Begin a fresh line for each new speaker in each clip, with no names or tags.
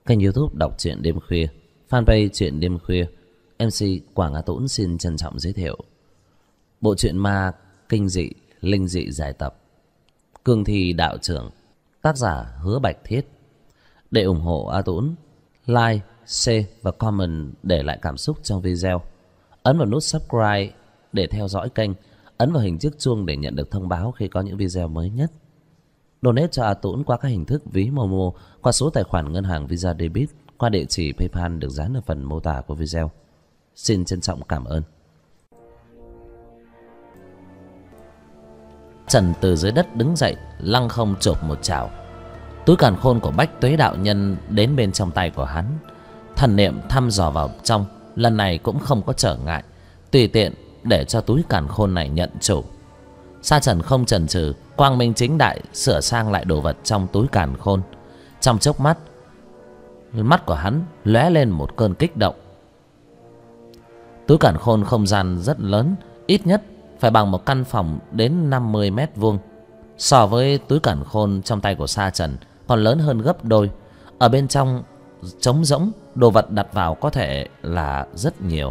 Kênh YouTube đọc truyện đêm khuya, fanpage truyện đêm khuya. MC Quảng Á Tũng xin trân trọng giới thiệu bộ truyện ma kinh dị, linh dị giải tập Cương Thi Đạo Trưởng, tác giả Hứa Bạch Thiết. Để ủng hộ A Tũng, like, share và comment để lại cảm xúc trong video. Ấn vào nút subscribe để theo dõi kênh. Ấn vào hình chiếc chuông để nhận được thông báo khi có những video mới nhất. Donate cho A Tũng qua các hình thức ví Momo, qua số tài khoản ngân hàng Visa Debit, qua địa chỉ PayPal được dán ở phần mô tả của video. Xin trân trọng cảm ơn. Trần từ dưới đất đứng dậy, lăng không chộp một chảo. Túi càn khôn của Bách Tuế đạo nhân đến bên trong tay của hắn. Thần niệm thăm dò vào trong, lần này cũng không có trở ngại, tùy tiện để cho túi càn khôn này nhận chủ. Sa Trần không chần chừ, quang minh chính đại sửa sang lại đồ vật trong túi càn khôn. Trong chốc mắt, mắt của hắn lóe lên một cơn kích động. Túi càn khôn không gian rất lớn, ít nhất phải bằng một căn phòng đến 50 mét vuông. So với túi càn khôn trong tay của Sa Trần còn lớn hơn gấp đôi. Ở bên trong trống rỗng, đồ vật đặt vào có thể là rất nhiều.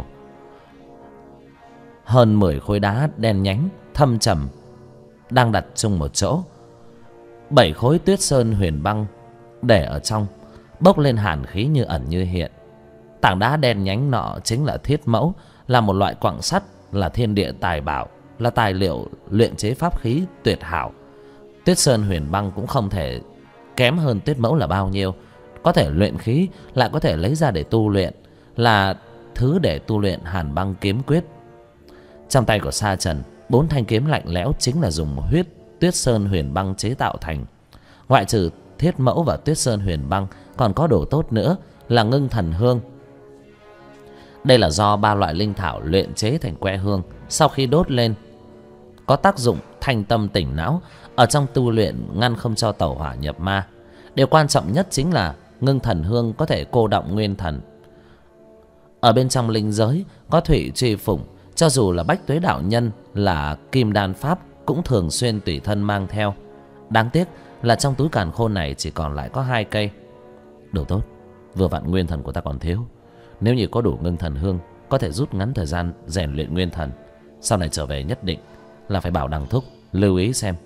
Hơn 10 khối đá đen nhánh thâm trầm đang đặt chung một chỗ. 7 khối tuyết sơn huyền băng để ở trong, bốc lên hàn khí như ẩn như hiện. Tảng đá đen nhánh nọ chính là thiết mẫu, là một loại quặng sắt, là thiên địa tài bảo, là tài liệu luyện chế pháp khí tuyệt hảo. Tuyết sơn huyền băng cũng không thể kém hơn tuyết mẫu là bao nhiêu. Có thể luyện khí, lại có thể lấy ra để tu luyện, là thứ để tu luyện hàn băng kiếm quyết. Trong tay của Sa Trần, 4 thanh kiếm lạnh lẽo chính là dùng huyết tuyết sơn huyền băng chế tạo thành. Ngoại trừ thiết mẫu và tuyết sơn huyền băng, còn có đồ tốt nữa là ngưng thần hương. Đây là do 3 loại linh thảo luyện chế thành que hương, sau khi đốt lên có tác dụng thanh tâm tỉnh não, ở trong tu luyện ngăn không cho tẩu hỏa nhập ma. Điều quan trọng nhất chính là ngưng thần hương có thể cô đọng nguyên thần. Ở bên trong linh giới có thủy truy phụng, cho dù là Bách Tuế đạo nhân là kim đan pháp cũng thường xuyên tùy thân mang theo. Đáng tiếc là trong túi càn khôn này chỉ còn lại có 2 cây. Đồ tốt, vừa vặn nguyên thần của ta còn thiếu. Nếu như có đủ ngưng thần hương, có thể rút ngắn thời gian rèn luyện nguyên thần. Sau này trở về nhất định là phải bảo đằng thúc lưu ý xem.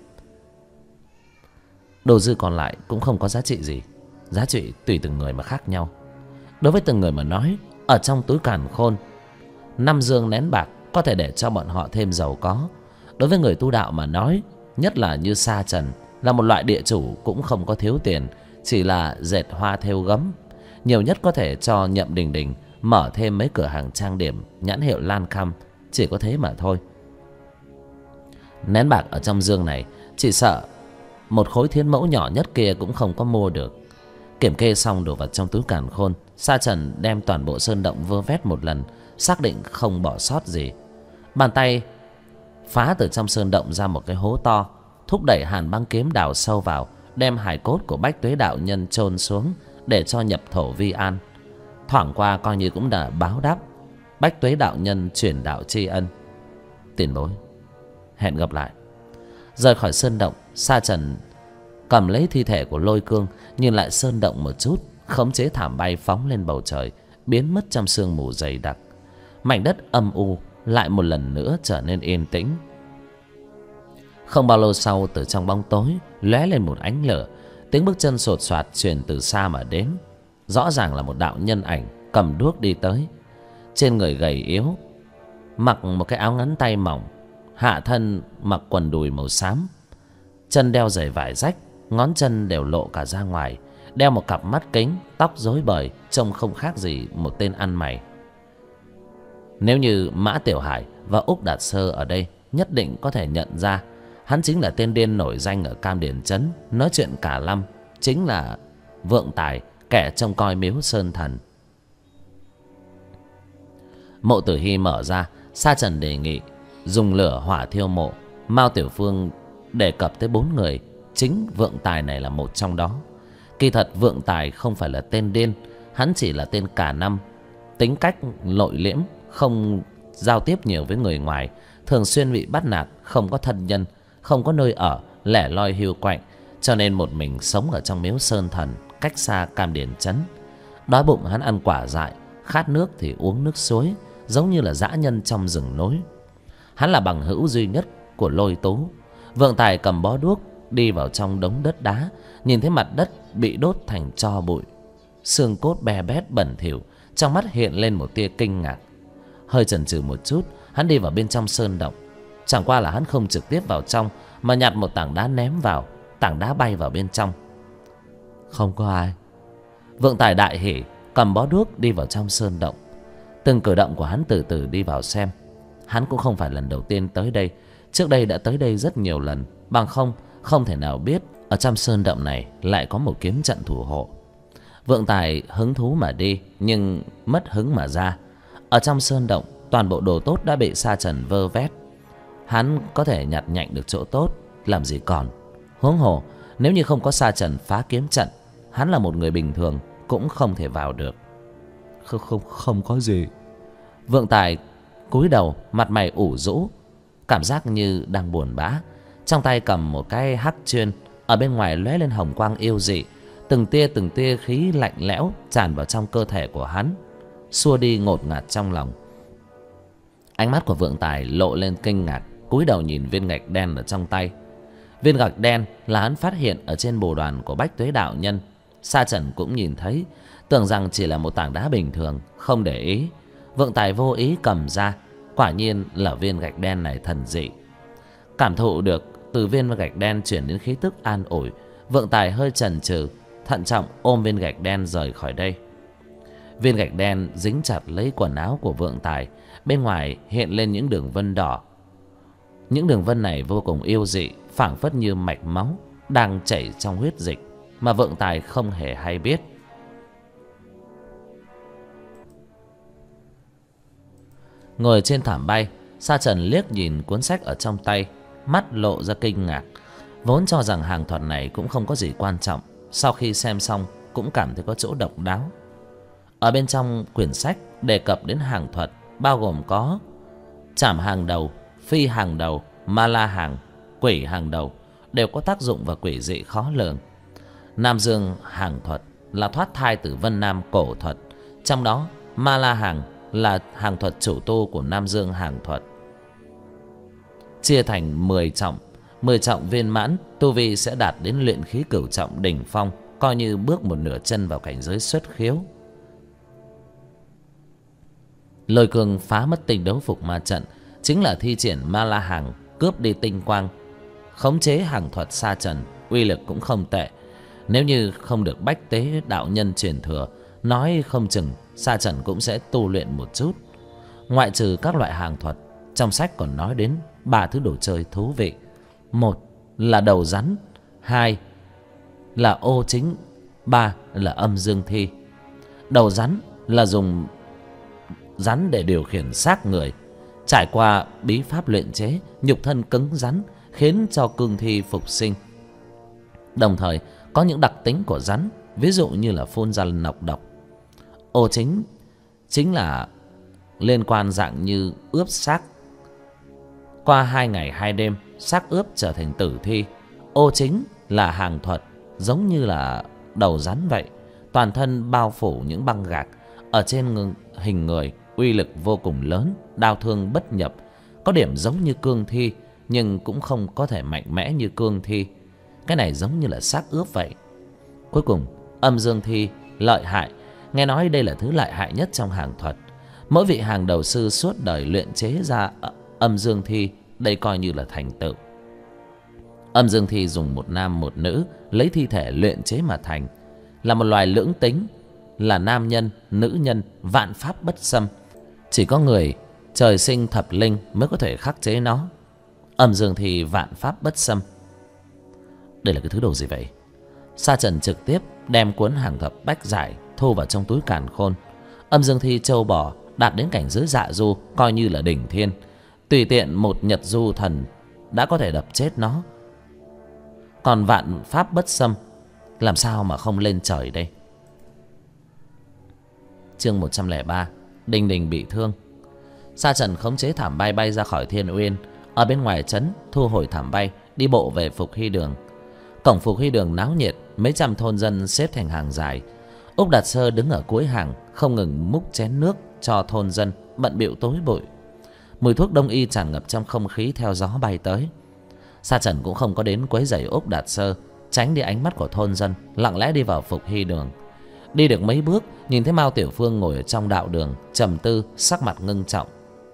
Đồ dư còn lại cũng không có giá trị gì, giá trị tùy từng người mà khác nhau. Đối với từng người mà nói, ở trong túi càn khôn 5 dương nén bạc có thể để cho bọn họ thêm giàu có. Đối với người tu đạo mà nói, nhất là như Sa Trần, là một loại địa chủ cũng không có thiếu tiền, chỉ là dệt hoa thêu gấm. Nhiều nhất có thể cho Nhậm Đình Đình mở thêm mấy cửa hàng trang điểm nhãn hiệu Lan Khăm, chỉ có thế mà thôi. Nén bạc ở trong dương này, chỉ sợ một khối thiên mẫu nhỏ nhất kia cũng không có mua được. Kiểm kê xong đồ vật trong túi càn khôn, Sa Trần đem toàn bộ sơn động vơ vét một lần, xác định không bỏ sót gì. Bàn tay phá từ trong sơn động ra một cái hố to, thúc đẩy hàn băng kiếm đào sâu vào, đem hài cốt của Bách Tuế đạo nhân chôn xuống để cho nhập thổ vi an. Thoảng qua coi như cũng đã báo đáp Bách Tuế đạo nhân chuyển đạo tri ân. Tiền bối, hẹn gặp lại. Rời khỏi sơn động, Sa Trần cầm lấy thi thể của Lôi Cương, nhìn lại sơn động một chút, khống chế thảm bay phóng lên bầu trời, biến mất trong sương mù dày đặc. Mảnh đất âm u lại một lần nữa trở nên yên tĩnh. Không bao lâu sau, từ trong bóng tối lóe lên một ánh lửa, tiếng bước chân sột soạt truyền từ xa mà đến. Rõ ràng là một đạo nhân ảnh cầm đuốc đi tới. Trên người gầy yếu, mặc một cái áo ngắn tay mỏng, hạ thân mặc quần đùi màu xám, chân đeo giày vải rách, ngón chân đều lộ cả ra ngoài, đeo một cặp mắt kính, tóc rối bời, trông không khác gì một tên ăn mày. Nếu như Mã Tiểu Hải và Úc Đạt Sơ ở đây, nhất định có thể nhận ra hắn chính là tên điên nổi danh ở Cam Điền Trấn, nói chuyện cả lăm, chính là Vượng Tài, kẻ trông coi miếu sơn thần. Mộ Tử Hy mở ra, Sa Trần đề nghị dùng lửa hỏa thiêu mộ. Mao Tiểu Phương đề cập tới 4 người, chính Vượng Tài này là một trong đó. Kỳ thật Vượng Tài không phải là tên điên, hắn chỉ là tên cả năm, tính cách nội liễm, không giao tiếp nhiều với người ngoài, thường xuyên bị bắt nạt, không có thân nhân, không có nơi ở, lẻ loi hiu quạnh, cho nên một mình sống ở trong miếu sơn thần, cách xa Cam Điền Trấn. Đói bụng hắn ăn quả dại, khát nước thì uống nước suối, giống như là dã nhân trong rừng nối. Hắn là bằng hữu duy nhất của Lôi Tú. Vượng Tài cầm bó đuốc đi vào trong đống đất đá, nhìn thấy mặt đất bị đốt thành tro bụi, xương cốt be bét bẩn thỉu, trong mắt hiện lên một tia kinh ngạc. Hơi chần chừ một chút, hắn đi vào bên trong sơn động. Chẳng qua là hắn không trực tiếp vào trong, mà nhặt một tảng đá ném vào. Tảng đá bay vào bên trong. Không có ai. Vượng Tài đại hỉ, cầm bó đuốc đi vào trong sơn động. Từng cử động của hắn từ từ đi vào xem. Hắn cũng không phải lần đầu tiên tới đây, trước đây đã tới đây rất nhiều lần. Bằng không thể nào biết ở trong sơn động này lại có một kiếm trận thủ hộ. Vượng Tài hứng thú mà đi, nhưng mất hứng mà ra. Ở trong sơn động, toàn bộ đồ tốt đã bị sa trần vơ vét. Hắn có thể nhặt nhạnh được chỗ tốt, làm gì còn. Huống hồ, nếu như không có sa trần phá kiếm trận, hắn là một người bình thường cũng không thể vào được. Không có gì. Vượng Tài cúi đầu, mặt mày ủ rũ, cảm giác như đang buồn bã. Trong tay cầm một cái hắc chuyên, ở bên ngoài lóe lên hồng quang yêu dị. Từng tia khí lạnh lẽo tràn vào trong cơ thể của hắn, xua đi ngột ngạt trong lòng. Ánh mắt của Vượng Tài lộ lên kinh ngạc, cúi đầu nhìn viên gạch đen ở trong tay. Viên gạch đen là hắn phát hiện ở trên bồ đoàn của Bách Tuế đạo nhân. Sa Trần cũng nhìn thấy, tưởng rằng chỉ là một tảng đá bình thường, không để ý. Vượng Tài vô ý cầm ra, quả nhiên là viên gạch đen này thần dị. Cảm thụ được từ viên gạch đen chuyển đến khí tức an ủi, Vượng Tài hơi chần chừ, thận trọng ôm viên gạch đen rời khỏi đây. Viên gạch đen dính chặt lấy quần áo của Vượng Tài, bên ngoài hiện lên những đường vân đỏ. Những đường vân này vô cùng yêu dị, phảng phất như mạch máu đang chảy trong huyết dịch, mà Vượng Tài không hề hay biết. Ngồi trên thảm bay, Sa Trần liếc nhìn cuốn sách ở trong tay, mắt lộ ra kinh ngạc. Vốn cho rằng hàng thuật này cũng không có gì quan trọng, sau khi xem xong cũng cảm thấy có chỗ độc đáo. Ở bên trong quyển sách đề cập đến hàng thuật, bao gồm có trảm hàng đầu, phi hàng đầu, ma la hàng, quỷ hàng đầu, đều có tác dụng và quỷ dị khó lường. Nam Dương hàng thuật là thoát thai từ Vân Nam cổ thuật, trong đó ma la hàng là hàng thuật chủ tu của Nam Dương hàng thuật. Chia thành 10 trọng, 10 trọng viên mãn, tu vi sẽ đạt đến luyện khí cửu trọng đỉnh phong, coi như bước một nửa chân vào cảnh giới xuất khiếu. Lôi cương phá mất tinh đấu phục ma trận, chính là thi triển ma la hàng, cướp đi tinh quang, khống chế hàng thuật Sa Trần, uy lực cũng không tệ. Nếu như không được Bách Tế đạo nhân truyền thừa, nói không chừng Sa Trần cũng sẽ tu luyện một chút. Ngoại trừ các loại hàng thuật, trong sách còn nói đến 3 thứ đồ chơi thú vị. 1 là đầu rắn, 2 là ô chính, 3 là âm dương thi. Đầu rắn là dùng rắn để điều khiển xác người, trải qua bí pháp luyện chế, nhục thân cứng rắn, khiến cho cương thi phục sinh. Đồng thời có những đặc tính của rắn, ví dụ như là phun ra nọc độc. Ô chính là liên quan dạng như ướp xác. Qua 2 ngày 2 đêm, xác ướp trở thành tử thi. Ô chính là hàng thuật, giống như là đầu rắn vậy, toàn thân bao phủ những băng gạc. Ở trên hình người, uy lực vô cùng lớn, đao thương bất nhập. Có điểm giống như cương thi, nhưng cũng không có thể mạnh mẽ như cương thi. Cái này giống như là xác ướp vậy. Cuối cùng, âm dương thi lợi hại. Nghe nói đây là thứ lợi hại nhất trong hàng thuật. Mỗi vị hàng đầu sư suốt đời luyện chế ra âm dương thi, đây coi như là thành tựu. Âm dương thi dùng một nam một nữ lấy thi thể luyện chế mà thành, là một loài lưỡng tính, là nam nhân, nữ nhân, vạn pháp bất xâm. Chỉ có người trời sinh thập linh mới có thể khắc chế nó. Âm dương thi vạn pháp bất xâm. Đây là cái thứ đồ gì vậy? Sa Trần trực tiếp đem cuốn hàng thập bách giải thu vào trong túi càn khôn. Âm dương thi châu bò đạt đến cảnh giới dạ du, coi như là đỉnh thiên. Tùy tiện một nhật du thần đã có thể đập chết nó. Còn vạn pháp bất xâm, làm sao mà không lên trời đây? Chương 103, Đình Đình bị thương. Sa Trần khống chế thảm bay bay ra khỏi Thiên Uyên. Ở bên ngoài trấn thu hồi thảm bay, đi bộ về Phục Hy Đường. Cổng Phục Hy Đường náo nhiệt, mấy trăm thôn dân xếp thành hàng dài. Úc Đạt Sơ đứng ở cuối hàng, không ngừng múc chén nước cho thôn dân, bận bịu tối bụi. Mùi thuốc đông y tràn ngập trong không khí theo gió bay tới. Sa Trần cũng không có đến quấy rầy Úc Đạt Sơ, tránh đi ánh mắt của thôn dân, lặng lẽ đi vào Phục Hy đường. Đi được mấy bước, nhìn thấy Mao Tiểu Phương ngồi ở trong đạo đường, trầm tư, sắc mặt ngưng trọng.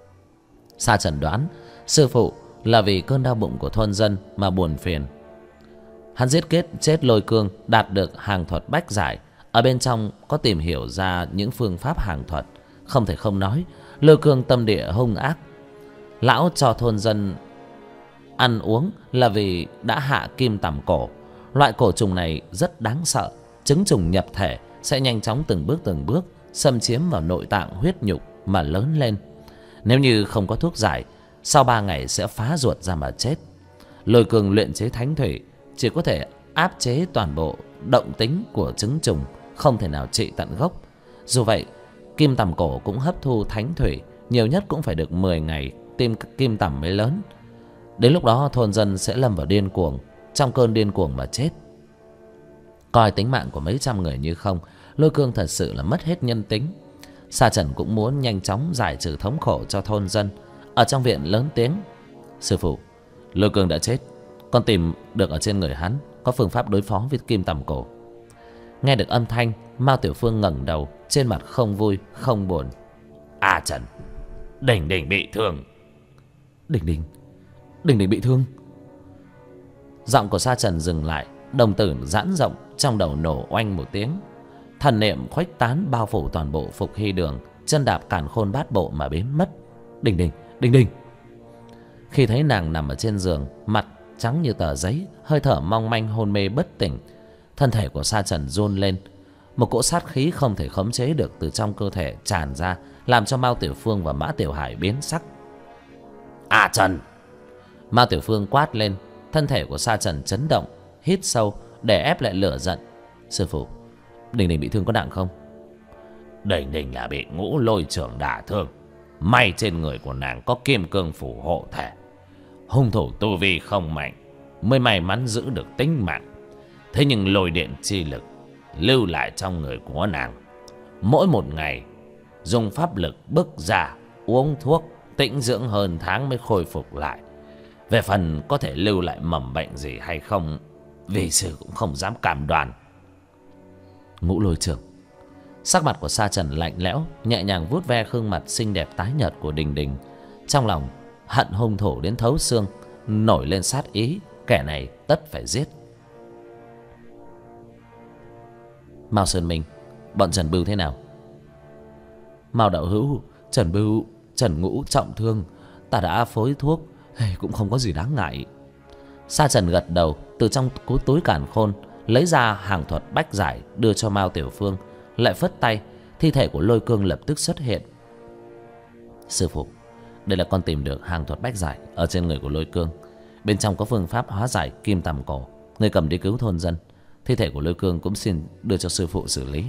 Sa Trần đoán sư phụ là vì cơn đau bụng của thôn dân mà buồn phiền. Hắn giết chết Lôi Cương, đạt được hàng thuật bách giải, ở bên trong có tìm hiểu ra những phương pháp hàng thuật. Không thể không nói, Lôi Cương tâm địa hung ác. Lão cho thôn dân ăn uống là vì đã hạ kim tằm cổ. Loại cổ trùng này rất đáng sợ, trứng trùng nhập thể sẽ nhanh chóng từng bước xâm chiếm vào nội tạng huyết nhục mà lớn lên. Nếu như không có thuốc giải, sau 3 ngày sẽ phá ruột ra mà chết. Lôi Cương luyện chế thánh thủy chỉ có thể áp chế toàn bộ động tính của trứng trùng, không thể nào trị tận gốc. Dù vậy, kim tằm cổ cũng hấp thu thánh thủy, nhiều nhất cũng phải được 10 ngày kim tằm mới lớn. Đến lúc đó thôn dân sẽ lâm vào điên cuồng, trong cơn điên cuồng mà chết. Coi tính mạng của mấy trăm người như không, Lôi Cương thật sự là mất hết nhân tính. Sa Trần cũng muốn nhanh chóng giải trừ thống khổ cho thôn dân, ở trong viện lớn tiếng: sư phụ, Lôi Cương đã chết, con tìm được ở trên người hắn có phương pháp đối phó với kim tằm cổ. Nghe được âm thanh, Mao Tiểu Phương ngẩng đầu, trên mặt không vui không buồn. À Trần, Đình Đình bị thương. Đình Đình bị thương. Giọng của Sa Trần dừng lại, đồng tử giãn rộng, trong đầu nổ oanh một tiếng. Thần niệm khuếch tán bao phủ toàn bộ Phục Hy đường, chân đạp càn khôn bát bộ mà biến mất. Đình. Khi thấy nàng nằm ở trên giường, mặt trắng như tờ giấy, hơi thở mong manh hôn mê bất tỉnh, thân thể của Sa Trần run lên. Một cỗ sát khí không thể khống chế được từ trong cơ thể tràn ra, làm cho Mao Tiểu Phương và Mã Tiểu Hải biến sắc. À Trần! Mao Tiểu Phương quát lên. Thân thể của Sa Trần chấn động, hít sâu để ép lại lửa giận. Sư phụ, Đình bị thương có nặng không? Đình là bị Ngũ Lôi trưởng đả thương. May trên người của nàng có kim cương phủ hộ thể, hung thủ tu vi không mạnh, mới may mắn giữ được tính mạng. Thế nhưng lôi điện chi lực lưu lại trong người của nàng, mỗi một ngày dùng pháp lực bức ra, uống thuốc tĩnh dưỡng hơn tháng mới khôi phục lại. Về phần có thể lưu lại mầm bệnh gì hay không, vì sư cũng không dám cam đoan. Ngũ Lôi trưởng. Sắc mặt của Sa Trần lạnh lẽo, nhẹ nhàng vuốt ve gương mặt xinh đẹp tái nhợt của Đình. Trong lòng hận hung thủ đến thấu xương, nổi lên sát ý, kẻ này tất phải giết. Mao Sơn Minh, bọn Trần Bưu thế nào? Mao đạo hữu, Trần Bưu, Trần Ngũ trọng thương, ta đã phối thuốc, cũng không có gì đáng ngại. Sa Trần gật đầu, từ trong túi càn khôn lấy ra hàng thuật bách giải đưa cho Mao Tiểu Phương, lại phất tay, thi thể của Lôi Cương lập tức xuất hiện. Sư phụ, đây là con tìm được hàng thuật bách giải ở trên người của Lôi Cương, bên trong có phương pháp hóa giải kim tằm cổ, người cầm đi cứu thôn dân. Thi thể của Lôi Cương cũng xin đưa cho sư phụ xử lý.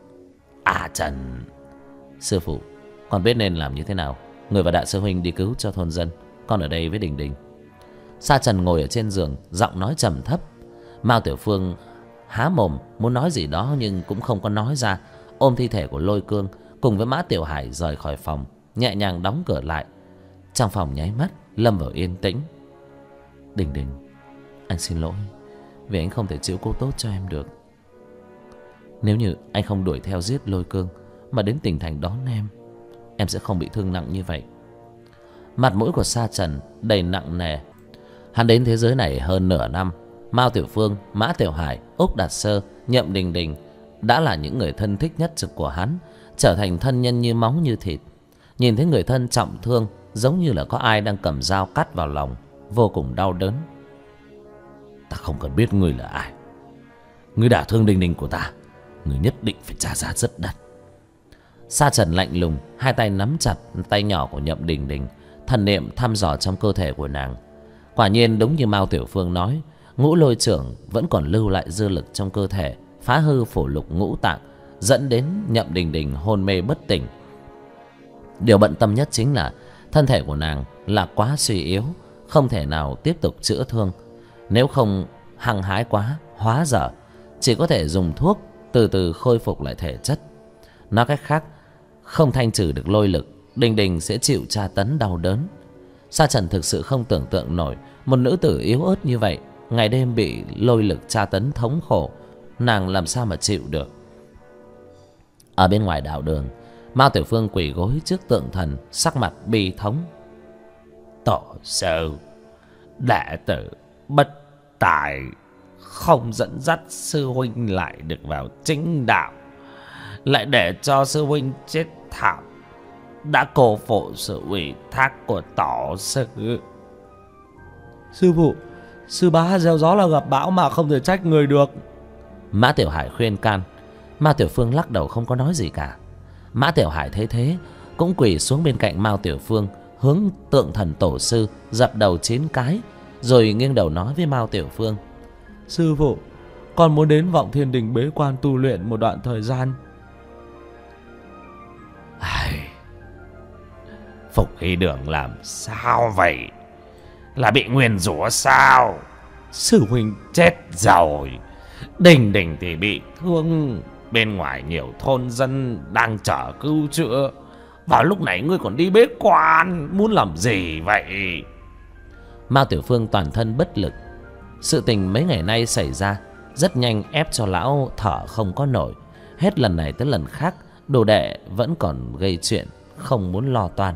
À Trần! Sư phụ, con biết nên làm như thế nào. Người và đại sư huynh đi cứu cho thôn dân, con ở đây với Đình. Sa Trần ngồi ở trên giường, giọng nói trầm thấp. Mao Tiểu Phương há mồm muốn nói gì đó nhưng cũng không có nói ra, ôm thi thể của Lôi Cương cùng với Mã Tiểu Hải rời khỏi phòng, nhẹ nhàng đóng cửa lại. Trong phòng nháy mắt lâm vào yên tĩnh. Đình, anh xin lỗi vì anh không thể chiếu cố tốt cho em được. Nếu như anh không đuổi theo giết Lôi Cương mà đến tỉnh thành đón em sẽ không bị thương nặng như vậy. Mặt mũi của Sa Trần đầy nặng nề. Hắn đến thế giới này hơn nửa năm. Mao Tiểu Phương, Mã Tiểu Hải, Úc Đạt Sơ, Nhậm Đình đã là những người thân thích nhất của hắn, trở thành thân nhân như máu như thịt. Nhìn thấy người thân trọng thương, giống như là có ai đang cầm dao cắt vào lòng, vô cùng đau đớn. Ta không cần biết ngươi là ai. Ngươi đả thương Đình của ta, ngươi nhất định phải trả giá rất đắt. Sa Trần lạnh lùng, hai tay nắm chặt tay nhỏ của Nhậm Đình, thần niệm thăm dò trong cơ thể của nàng. Quả nhiên đúng như Mao Tiểu Phương nói, Ngũ Lôi trưởng vẫn còn lưu lại dư lực trong cơ thể, phá hư phổ lục ngũ tạng, dẫn đến Nhậm Đình hôn mê bất tỉnh. Điều bận tâm nhất chính là thân thể của nàng là quá suy yếu, không thể nào tiếp tục chữa thương. Nếu không hăng hái quá, hóa dở, chỉ có thể dùng thuốc từ từ khôi phục lại thể chất. Nói cách khác, không thanh trừ được lôi lực, Đình Đình sẽ chịu tra tấn đau đớn. Sa Trần thực sự không tưởng tượng nổi một nữ tử yếu ớt như vậy ngày đêm bị lôi lực tra tấn thống khổ, nàng làm sao mà chịu được. Ở bên ngoài đạo đường, Mao Tiểu Phương quỳ gối trước tượng thần, sắc mặt bi thống. Tổ sư, đệ tử bất tài, không dẫn dắt sư huynh lại được vào chính đạo, lại để cho sư huynh chết thảm, đã cô phụ sự ủy thác của tổ sư.
Sư phụ, sư bá gieo gió là gặp bão mà không thể trách người được.
Mã Tiểu Hải khuyên can. Mao Tiểu Phương lắc đầu không có nói gì cả. Mã Tiểu Hải thấy thế cũng quỳ xuống bên cạnh Mao Tiểu Phương, hướng tượng thần tổ sư dập đầu 9 cái, rồi nghiêng đầu nói với Mao Tiểu Phương.
Sư phụ, con muốn đến Vọng Thiên Đình bế quan tu luyện một đoạn thời gian.
Phục Hy Đường làm sao vậy? Là bị nguyền rủa sao? Sư huynh chết rồi, Đình Đình thì bị thương, bên ngoài nhiều thôn dân đang chờ cứu chữa. Vào lúc này ngươi còn đi bế quan, muốn làm gì vậy?
Mao Tiểu Phương toàn thân bất lực. Sự tình mấy ngày nay xảy ra rất nhanh ép cho lão thở không có nổi. Hết lần này tới lần khác, đồ đệ vẫn còn gây chuyện, không muốn lo toan.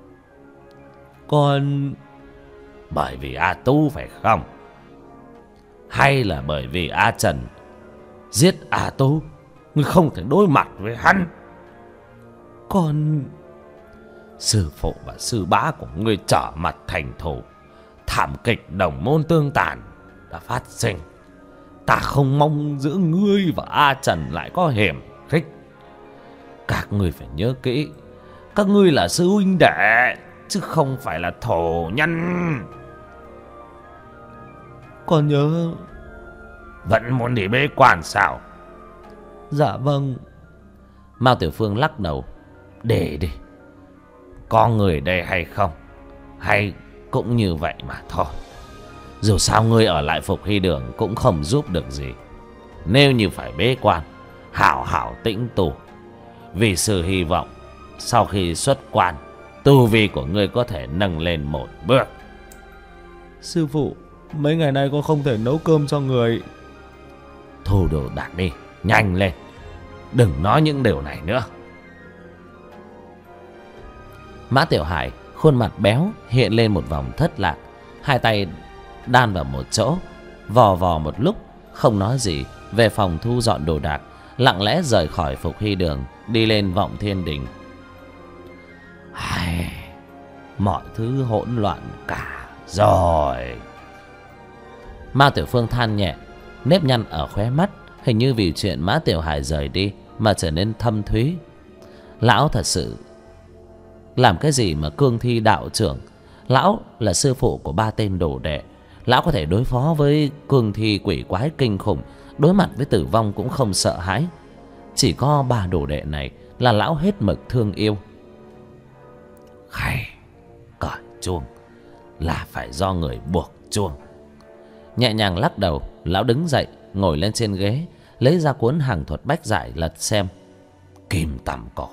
Con...
Bởi vì A Tu phải không? Hay là bởi vì A Trần giết A Tu, ngươi không thể đối mặt với hắn?
Con...
Sư phụ và sư bá của ngươi trở mặt thành thù, thảm kịch đồng môn tương tàn đã phát sinh. Ta không mong giữa ngươi và A Trần lại có hiểm khích. Các ngươi phải nhớ kỹ, các ngươi là sư huynh đệ chứ không phải là thổ nhân.
Con nhớ.
Vẫn muốn đi bế quan sao?
Dạ vâng.
Mao Tiểu Phương lắc đầu.
Để đi, có người đây hay không, hay cũng như vậy mà thôi. Dù sao ngươi ở lại Phục Hy Đường cũng không giúp được gì. Nếu như phải bế quan, hảo hảo tĩnh tu, vì sự hy vọng sau khi xuất quan, tu vi của ngươi có thể nâng lên một bước.
Sư phụ, mấy ngày nay con không thể nấu cơm cho người.
Thu đồ đạc đi, nhanh lên, đừng nói những điều này nữa.
Mã Tiểu Hải khuôn mặt béo hiện lên một vòng thất lạc, hai tay đan vào một chỗ, vò vò một lúc không nói gì, về phòng thu dọn đồ đạc, lặng lẽ rời khỏi Phục Hy Đường, đi lên Vọng Thiên Đình.
Mọi thứ hỗn loạn cả rồi.
Mao Tiểu Phương than nhẹ, nếp nhăn ở khóe mắt hình như vì chuyện Mã Tiểu Hải rời đi mà trở nên thâm thúy. Lão thật sự làm cái gì mà cương thi đạo trưởng? Lão là sư phụ của 3 tên đồ đệ, lão có thể đối phó với cương thi quỷ quái kinh khủng, đối mặt với tử vong cũng không sợ hãi. Chỉ có 3 đồ đệ này là lão hết mực thương yêu.
Cởi chuông là phải do người buộc chuông.
Nhẹ nhàng lắc đầu, lão đứng dậy, ngồi lên trên ghế, lấy ra cuốn hàng thuật bách giải lật xem.
Kim Tằm Cổ.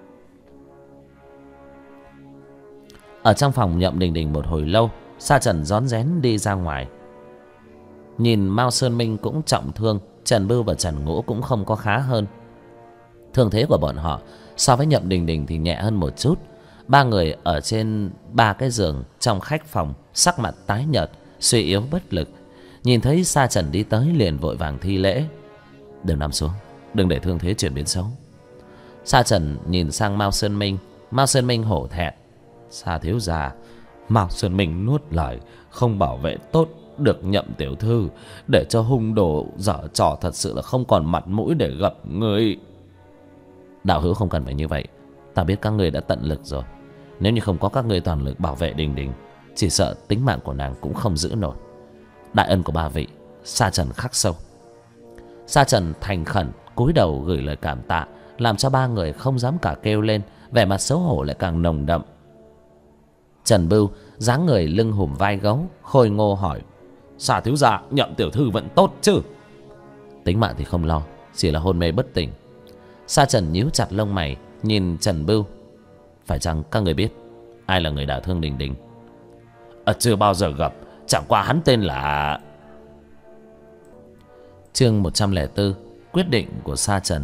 Ở trong phòng Nhậm Đình Đình một hồi lâu, Sa Trần rón rén đi ra ngoài. Nhìn Mao Sơn Minh cũng trọng thương, Trần Bưu và Trần Ngũ cũng không có khá hơn. Thương thế của bọn họ so với Nhậm Đình Đình thì nhẹ hơn một chút. 3 người ở trên 3 cái giường trong khách phòng, sắc mặt tái nhợt, suy yếu bất lực. Nhìn thấy Sa Trần đi tới liền vội vàng thi lễ. Đừng nằm xuống, đừng để thương thế chuyển biến xấu. Sa Trần nhìn sang Mao Sơn Minh. Mao Sơn Minh hổ thẹn.
Sa thiếu gia, Mao Sơn Minh nuốt lời, không bảo vệ tốt được Nhậm tiểu thư, để cho hung đồ dở trò, thật sự là không còn mặt mũi để gặp người.
Đạo hữu không cần phải như vậy. Ta biết các người đã tận lực rồi. Nếu như không có các người toàn lực bảo vệ Đình Đình, chỉ sợ tính mạng của nàng cũng không giữ nổi. Đại ân của 3 vị, Sa Trần khắc sâu. Sa Trần thành khẩn cúi đầu gửi lời cảm tạ, làm cho 3 người không dám cả kêu lên, vẻ mặt xấu hổ lại càng nồng đậm. Trần Bưu dáng người lưng hùm vai gấu, khôi ngô hỏi:
Sa thiếu gia, Nhậm tiểu thư vẫn tốt chứ?
Tính mạng thì không lo, chỉ là hôn mê bất tỉnh. Sa Trần nhíu chặt lông mày nhìn Trần Bưu. Phải chăng các người biết ai là người đả thương Đình Đình?
Chưa bao giờ gặp, chẳng qua hắn tên là...
Chương 104. Quyết định của Sa Trần.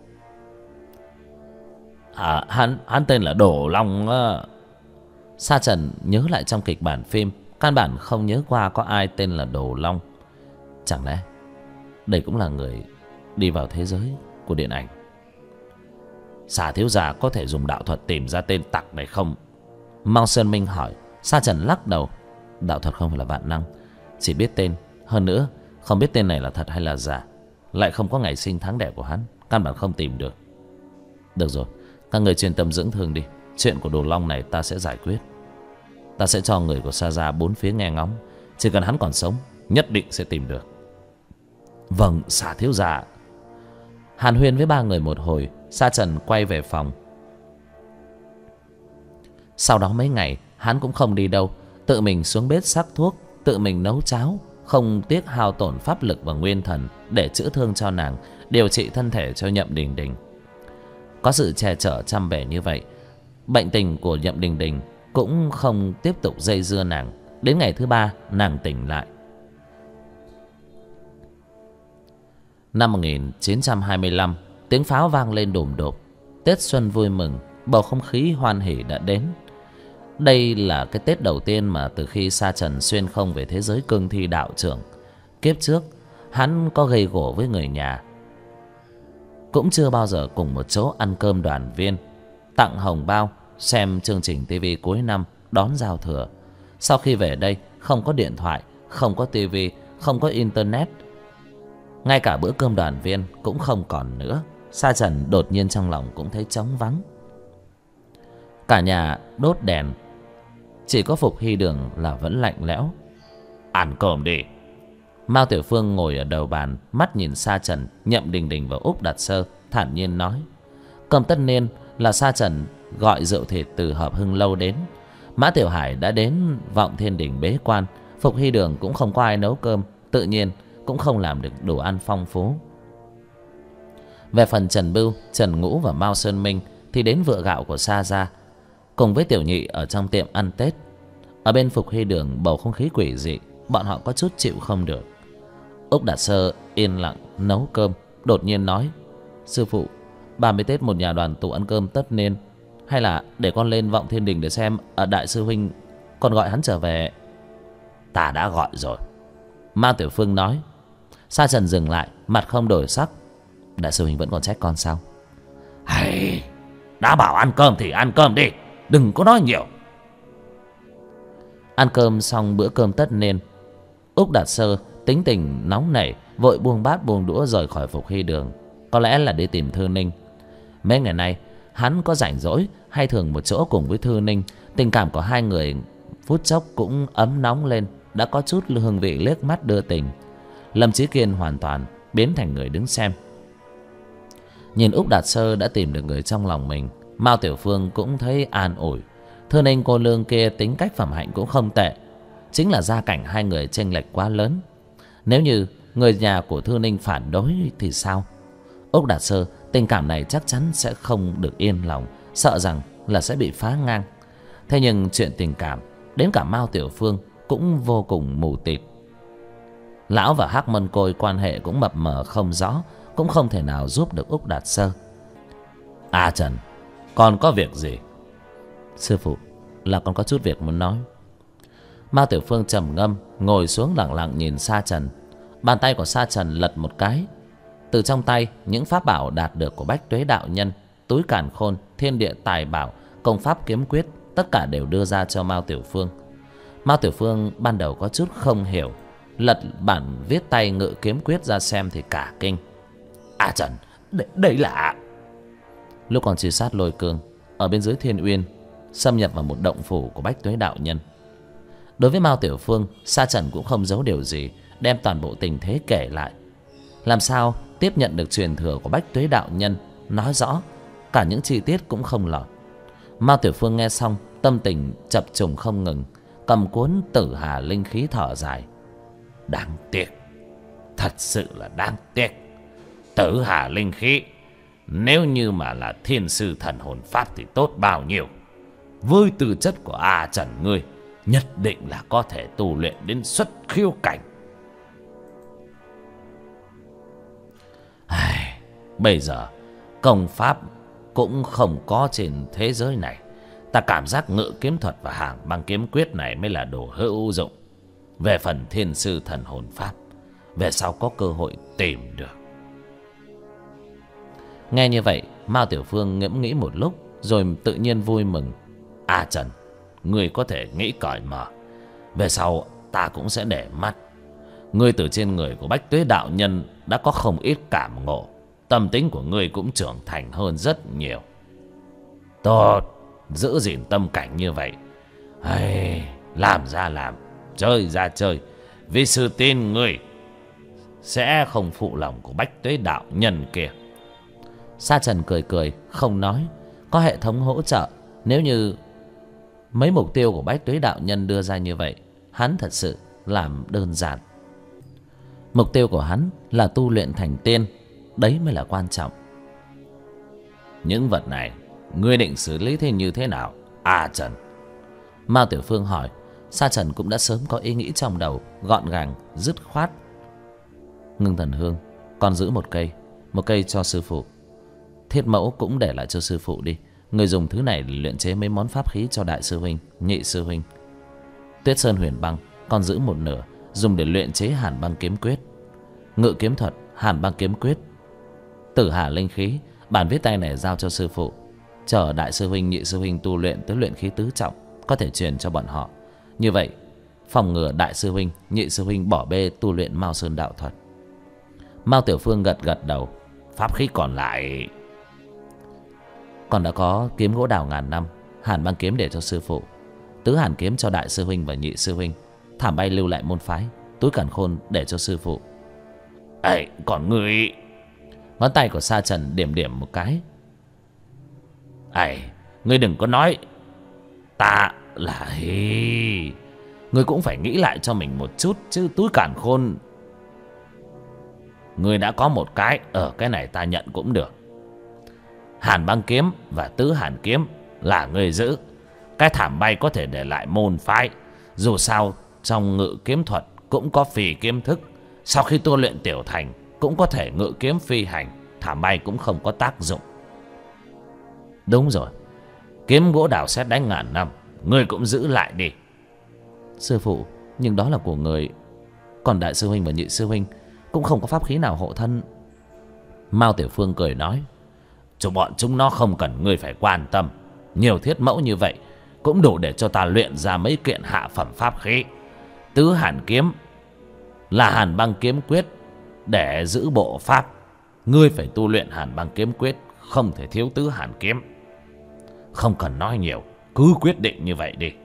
Hắn tên là Đổ Long á.
Sa Trần nhớ lại trong kịch bản phim, căn bản không nhớ qua có ai tên là Đồ Long. Chẳng lẽ đây cũng là người đi vào thế giới của điện ảnh?
Sa thiếu gia có thể dùng đạo thuật tìm ra tên tặc này không?
Mao Sơn Minh hỏi. Sa Trần lắc đầu. Đạo thuật không phải là vạn năng, chỉ biết tên. Hơn nữa không biết tên này là thật hay là giả, lại không có ngày sinh tháng đẻ của hắn, căn bản không tìm được. Được rồi, các người chuyên tâm dưỡng thương đi. Chuyện của Đồ Long này ta sẽ giải quyết. Ta sẽ cho người của Sa gia bốn phía nghe ngóng. Chỉ cần hắn còn sống, nhất định sẽ tìm được.
Vâng, Sa thiếu gia.
Hàn huyên với ba người một hồi, Sa Trần quay về phòng. Sau đó mấy ngày hắn cũng không đi đâu, tự mình xuống bếp sắc thuốc, tự mình nấu cháo, không tiếc hao tổn pháp lực và nguyên thần để chữa thương cho nàng, điều trị thân thể cho Nhậm Đình Đình. Có sự che chở chăm bể như vậy, bệnh tình của Nhậm Đình Đình cũng không tiếp tục dây dưa nàng. Đến ngày thứ 3 nàng tỉnh lại. Năm 1925, tiếng pháo vang lên đùng đột. Tết xuân vui mừng, bầu không khí hoan hỉ đã đến. Đây là cái Tết đầu tiên mà từ khi Sa Trần xuyên không về thế giới cương thi đạo trưởng. Kiếp trước hắn có gây gổ với người nhà, cũng chưa bao giờ cùng một chỗ ăn cơm đoàn viên, tặng hồng bao, xem chương trình tivi cuối năm, đón giao thừa. Sau khi về đây, không có điện thoại, không có tivi, không có internet, ngay cả bữa cơm đoàn viên cũng không còn nữa. Sa Trần đột nhiên trong lòng cũng thấy trống vắng. Cả nhà đốt đèn, chỉ có Phục Hy Đường là vẫn lạnh lẽo.
Ăn cơm đi.
Mao Tiểu Phương ngồi ở đầu bàn, mắt nhìn Sa Trần, Nhậm Đình Đình và Úc Đạt Sơ, thản nhiên nói. Cơm tất niên là Sa Trần gọi rượu thịt từ Hợp Hưng Lâu đến. Mã Tiểu Hải đã đến Vọng Thiên Đình bế quan. Phục Hy Đường cũng không có ai nấu cơm, tự nhiên cũng không làm được đồ ăn phong phú. Về phần Trần Bưu, Trần Ngũ và Mao Sơn Minh thì đến vựa gạo của Sa gia, cùng với Tiểu Nhị ở trong tiệm ăn Tết. Ở bên Phục Hy Đường bầu không khí quỷ dị, bọn họ có chút chịu không được. Úc Đạt Sơ yên lặng nấu cơm, đột nhiên nói. Sư phụ, 30 Tết một nhà đoàn tụ ăn cơm tất niên, hay là để con lên Vọng Thiên Đình để xem ở đại sư huynh còn gọi hắn trở về?
Ta đã gọi rồi,
Mao Tiểu Phương nói. Sa Trần dừng lại, mặt không đổi sắc. Đại sư huynh vẫn còn trách con sao?
Hay, đã bảo ăn cơm thì ăn cơm đi, đừng có nói nhiều.
Ăn cơm xong bữa cơm tất niên, Úc Đạt Sơ tính tình nóng nảy, vội buông bát buông đũa rời khỏi Phục Hy Đường. Có lẽ là đi tìm Thư Ninh. Mấy ngày nay hắn có rảnh rỗi hay thường một chỗ cùng với Thư Ninh. Tình cảm của hai người phút chốc cũng ấm nóng lên, đã có chút hương vị liếc mắt đưa tình. Lâm Chí Kiên hoàn toàn biến thành người đứng xem. Nhìn Úc Đạt Sơ đã tìm được người trong lòng mình, Mao Tiểu Phương cũng thấy an ủi. Thư Ninh cô lương kia tính cách phẩm hạnh cũng không tệ, chính là gia cảnh hai người chênh lệch quá lớn. Nếu như người nhà của Thư Ninh phản đối thì sao? Úc Đạt Sơ tình cảm này chắc chắn sẽ không được yên lòng, sợ rằng là sẽ bị phá ngang. Thế nhưng chuyện tình cảm đến cả Mao Tiểu Phương cũng vô cùng mù tịt. Lão và Hắc Mân Côi quan hệ cũng mập mờ không rõ, cũng không thể nào giúp được Úc Đạt Sơ.
À Trần, con có việc gì?
Sư phụ, là con có chút việc muốn nói. Mao Tiểu Phương trầm ngâm, ngồi xuống lặng lặng nhìn Sa Trần. Bàn tay của Sa Trần lật một cái, từ trong tay những pháp bảo đạt được của Bách Tuế đạo nhân, túi càn khôn, thiên địa tài bảo, công pháp kiếm quyết, tất cả đều đưa ra cho Mao Tiểu Phương. Mao Tiểu Phương ban đầu có chút không hiểu, lật bản viết tay ngự kiếm quyết ra xem thì cả kinh.
À Trần, đây là...
Lúc còn truy sát Lôi Cương ở bên dưới Thiên Uyên, xâm nhập vào một động phủ của Bách Tuế đạo nhân. Đối với Mao Tiểu Phương, Sa Trần cũng không giấu điều gì, đem toàn bộ tình thế kể lại. Làm sao tiếp nhận được truyền thừa của Bách Tuế đạo nhân, nói rõ cả những chi tiết cũng không lọt. Mao Tiểu Phương nghe xong, tâm tình chập trùng không ngừng, cầm cuốn Tử Hà linh khí thở dài.
Đáng tiếc, thật sự là đáng tiếc. Tử hà linh khí, nếu như mà là thiên sư thần hồn pháp thì tốt bao nhiêu. Với tư chất của A Trần ngươi, nhất định là có thể tu luyện đến xuất khiêu cảnh. Bây giờ công pháp cũng không có trên thế giới này. Ta cảm giác ngự kiếm thuật và hàng băng kiếm quyết này mới là đồ hữu dụng. Về phần thiên sư thần hồn pháp, về sau có cơ hội tìm được.
Nghe như vậy, Mao Tiểu Phương ngẫm nghĩ một lúc rồi tự nhiên vui mừng.
A Trần, ngươi có thể nghĩ cởi mở. Về sau ta cũng sẽ để mắt. Ngươi từ trên người của Bách Tuế đạo nhân đã có không ít cảm ngộ. Tâm tính của ngươi cũng trưởng thành hơn rất nhiều. Tốt, giữ gìn tâm cảnh như vậy. Làm ra làm, chơi ra chơi. Vì sư tin ngươi sẽ không phụ lòng của Bách Tuế đạo nhân kia.
Sa Trần cười cười không nói. Có hệ thống hỗ trợ, nếu như mấy mục tiêu của Bách Tuế đạo nhân đưa ra như vậy, hắn thật sự làm đơn giản. Mục tiêu của hắn là tu luyện thành tiên, đấy mới là quan trọng.
Những vật này ngươi định xử lý thế như thế nào, A Trần?
Mao Tiểu Phương hỏi. Sa Trần cũng đã sớm có ý nghĩ trong đầu, gọn gàng dứt khoát. Ngưng thần hương, con giữ một cây cho sư phụ. Thiết mẫu cũng để lại cho sư phụ đi. Người dùng thứ này để luyện chế mấy món pháp khí cho đại sư huynh, nhị sư huynh. Tuyết Sơn huyền băng, con giữ một nửa, dùng để luyện chế hàn băng kiếm quyết. Ngự kiếm thuật, hàn băng kiếm quyết. Tử hà linh khí, bản viết tay này giao cho sư phụ. Chờ đại sư huynh, nhị sư huynh tu luyện tới luyện khí tứ trọng, có thể truyền cho bọn họ. Như vậy phòng ngừa đại sư huynh, nhị sư huynh bỏ bê tu luyện Mao Sơn đạo thuật. Mao Tiểu Phương gật gật đầu.
Pháp khí còn lại,
còn đã có kiếm gỗ đào ngàn năm, hàn băng kiếm để cho sư phụ, tứ hàn kiếm cho đại sư huynh và nhị sư huynh, thảm bay lưu lại môn phái, túi càn khôn để cho sư phụ.
Còn ngươi...
Ngón tay của Sa Trần điểm điểm một cái.
Ngươi đừng có nói ta là... Ngươi cũng phải nghĩ lại cho mình một chút chứ. Túi càn khôn ngươi đã có một cái, ở cái này ta nhận cũng được. Hàn băng kiếm và tứ hàn kiếm là ngươi giữ. Cái thảm bay có thể để lại môn phái. Dù sao trong ngự kiếm thuật cũng có phi kiếm thức. Sau khi tu luyện tiểu thành cũng có thể ngự kiếm phi hành. Thảm bay cũng không có tác dụng.
Đúng rồi,
kiếm gỗ đào sét đánh ngàn năm, ngươi cũng giữ lại đi.
Sư phụ, nhưng đó là của người. Còn đại sư huynh và nhị sư huynh cũng không có pháp khí nào hộ thân.
Mao Tiểu Phương cười nói. Bọn chúng nó không cần ngươi phải quan tâm. Nhiều thiết mẫu như vậy cũng đủ để cho ta luyện ra mấy kiện hạ phẩm pháp khí. Tứ hàn kiếm là hàn băng kiếm quyết để giữ bộ pháp. Ngươi phải tu luyện hàn băng kiếm quyết, không thể thiếu tứ hàn kiếm. Không cần nói nhiều, cứ quyết định như vậy đi.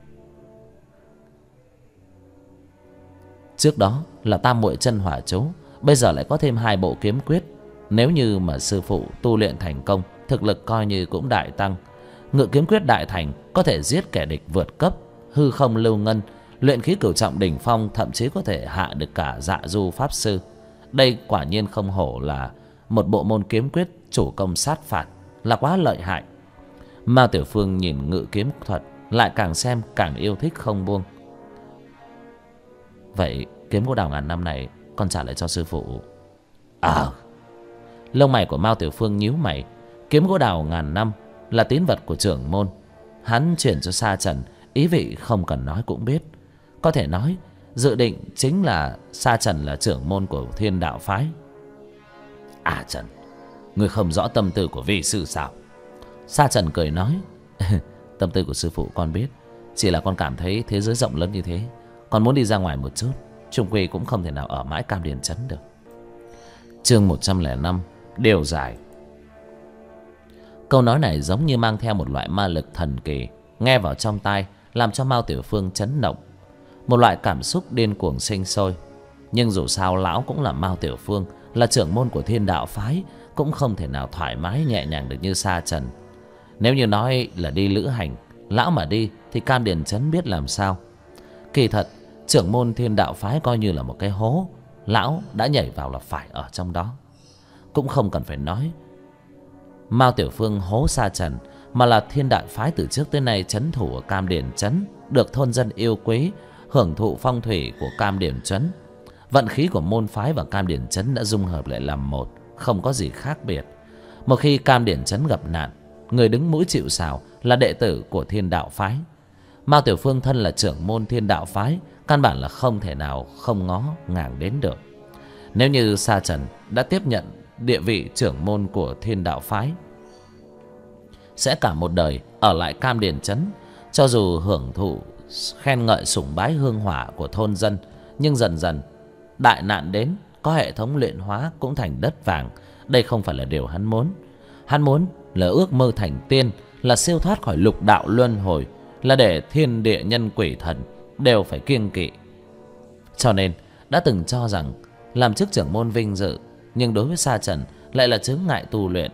Trước đó là tam muội chân hỏa chú, bây giờ lại có thêm 2 bộ kiếm quyết. Nếu như mà sư phụ tu luyện thành công, thực lực coi như cũng đại tăng. Ngự kiếm quyết đại thành có thể giết kẻ địch vượt cấp, hư không lưu ngân, luyện khí cửu trọng đỉnh phong, thậm chí có thể hạ được cả dạ du pháp sư. Đây quả nhiên không hổ là một bộ môn kiếm quyết chủ công sát phạt, là quá lợi hại. Mao Tiểu Phương nhìn ngự kiếm thuật lại càng xem càng yêu thích không buông. Vậy kiếm gỗ đào ngàn năm này con trả lại cho sư phụ. Lông mày của Mao Tiểu Phương nhíu mày. Kiếm gỗ đào ngàn năm là tín vật của trưởng môn, hắn chuyển cho Sa Trần, ý vị không cần nói cũng biết. Có thể nói dự định chính là Sa Trần là trưởng môn của Thiên đạo phái.
Trần, ngươi không rõ tâm tư của vi sư sao?
Sa Trần cười nói. Tâm tư của sư phụ con biết, chỉ là con cảm thấy thế giới rộng lớn như thế, con muốn đi ra ngoài một chút. Chung quy cũng không thể nào ở mãi Cam Điền Trấn được. Chương 105, điều giải. Câu nói này giống như mang theo một loại ma lực thần kỳ, nghe vào trong tai làm cho Mao Tiểu Phương chấn động. Một loại cảm xúc điên cuồng sinh sôi. Nhưng dù sao lão cũng là Mao Tiểu Phương, là trưởng môn của Thiên đạo phái, cũng không thể nào thoải mái nhẹ nhàng được như Sa Trần. Nếu như nói là đi lữ hành, lão mà đi thì Cam Điền Trấn biết làm sao. Kỳ thật trưởng môn Thiên đạo phái coi như là một cái hố, lão đã nhảy vào là phải ở trong đó. cũng không cần phải nói. Mao Tiểu Phương hố Sa Trần mà là Thiên Đạo phái từ trước tới nay trấn thủ ở Cam Điền trấn, được thôn dân yêu quý, hưởng thụ phong thủy của Cam Điền trấn. Vận khí của môn phái và Cam Điền trấn đã dung hợp lại làm một, không có gì khác biệt. Một khi Cam Điền trấn gặp nạn, người đứng mũi chịu sào là đệ tử của Thiên Đạo phái. Mao Tiểu Phương thân là trưởng môn Thiên Đạo phái, căn bản là không thể nào không ngó ngàng đến được. Nếu như Sa Trần đã tiếp nhận địa vị trưởng môn của Thiên Đạo phái, sẽ cả một đời ở lại Cam Điền trấn. Cho dù hưởng thụ khen ngợi sủng bái hương hỏa của thôn dân, nhưng dần dần đại nạn đến, có hệ thống luyện hóa cũng thành đất vàng. Đây không phải là điều hắn muốn. Hắn muốn là ước mơ thành tiên, là siêu thoát khỏi lục đạo luân hồi, là để thiên địa nhân quỷ thần đều phải kiêng kỵ. Cho nên đã từng cho rằng làm chức trưởng môn vinh dự, nhưng đối với Sa Trần lại là chướng ngại tu luyện.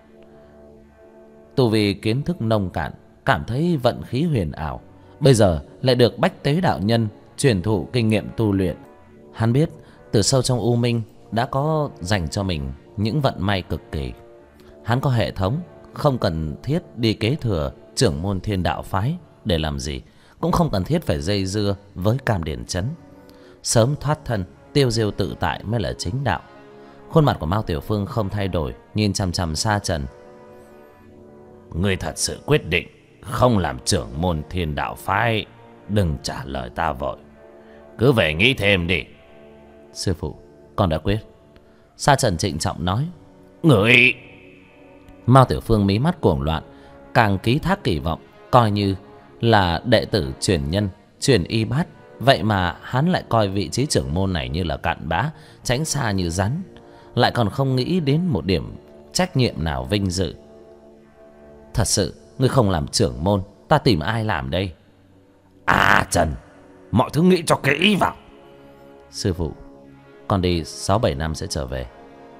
Tu vì kiến thức nông cạn, cảm thấy vận khí huyền ảo, bây giờ lại được Bách Tế đạo nhân truyền thụ kinh nghiệm tu luyện. Hắn biết từ sâu trong u minh đã có dành cho mình những vận may cực kỳ. Hắn có hệ thống, không cần thiết đi kế thừa trưởng môn Thiên Đạo phái để làm gì, cũng không cần thiết phải dây dưa với Cam Điền trấn. Sớm thoát thân, tiêu diêu tự tại mới là chính đạo. Khuôn mặt của Mao Tiểu Phương không thay đổi, nhìn chằm chằm Sa Trần.
Ngươi thật sự quyết định không làm trưởng môn Thiên Đạo phái? Đừng trả lời ta vội, cứ về nghĩ thêm đi.
Sư phụ, con đã quyết. Sa Trần trịnh trọng nói.
Ngươi...
Mao Tiểu Phương mí mắt cuồng loạn, càng ký thác kỳ vọng, coi như là đệ tử truyền nhân, truyền y bát. Vậy mà hắn lại coi vị trí trưởng môn này như là cặn bã, tránh xa như rắn, lại còn không nghĩ đến một điểm trách nhiệm nào vinh dự. Thật sự, ngươi không làm trưởng môn, ta tìm ai làm đây?
À Trần, mọi thứ nghĩ cho kỹ vào.
Sư phụ, con đi 6-7 năm sẽ trở về.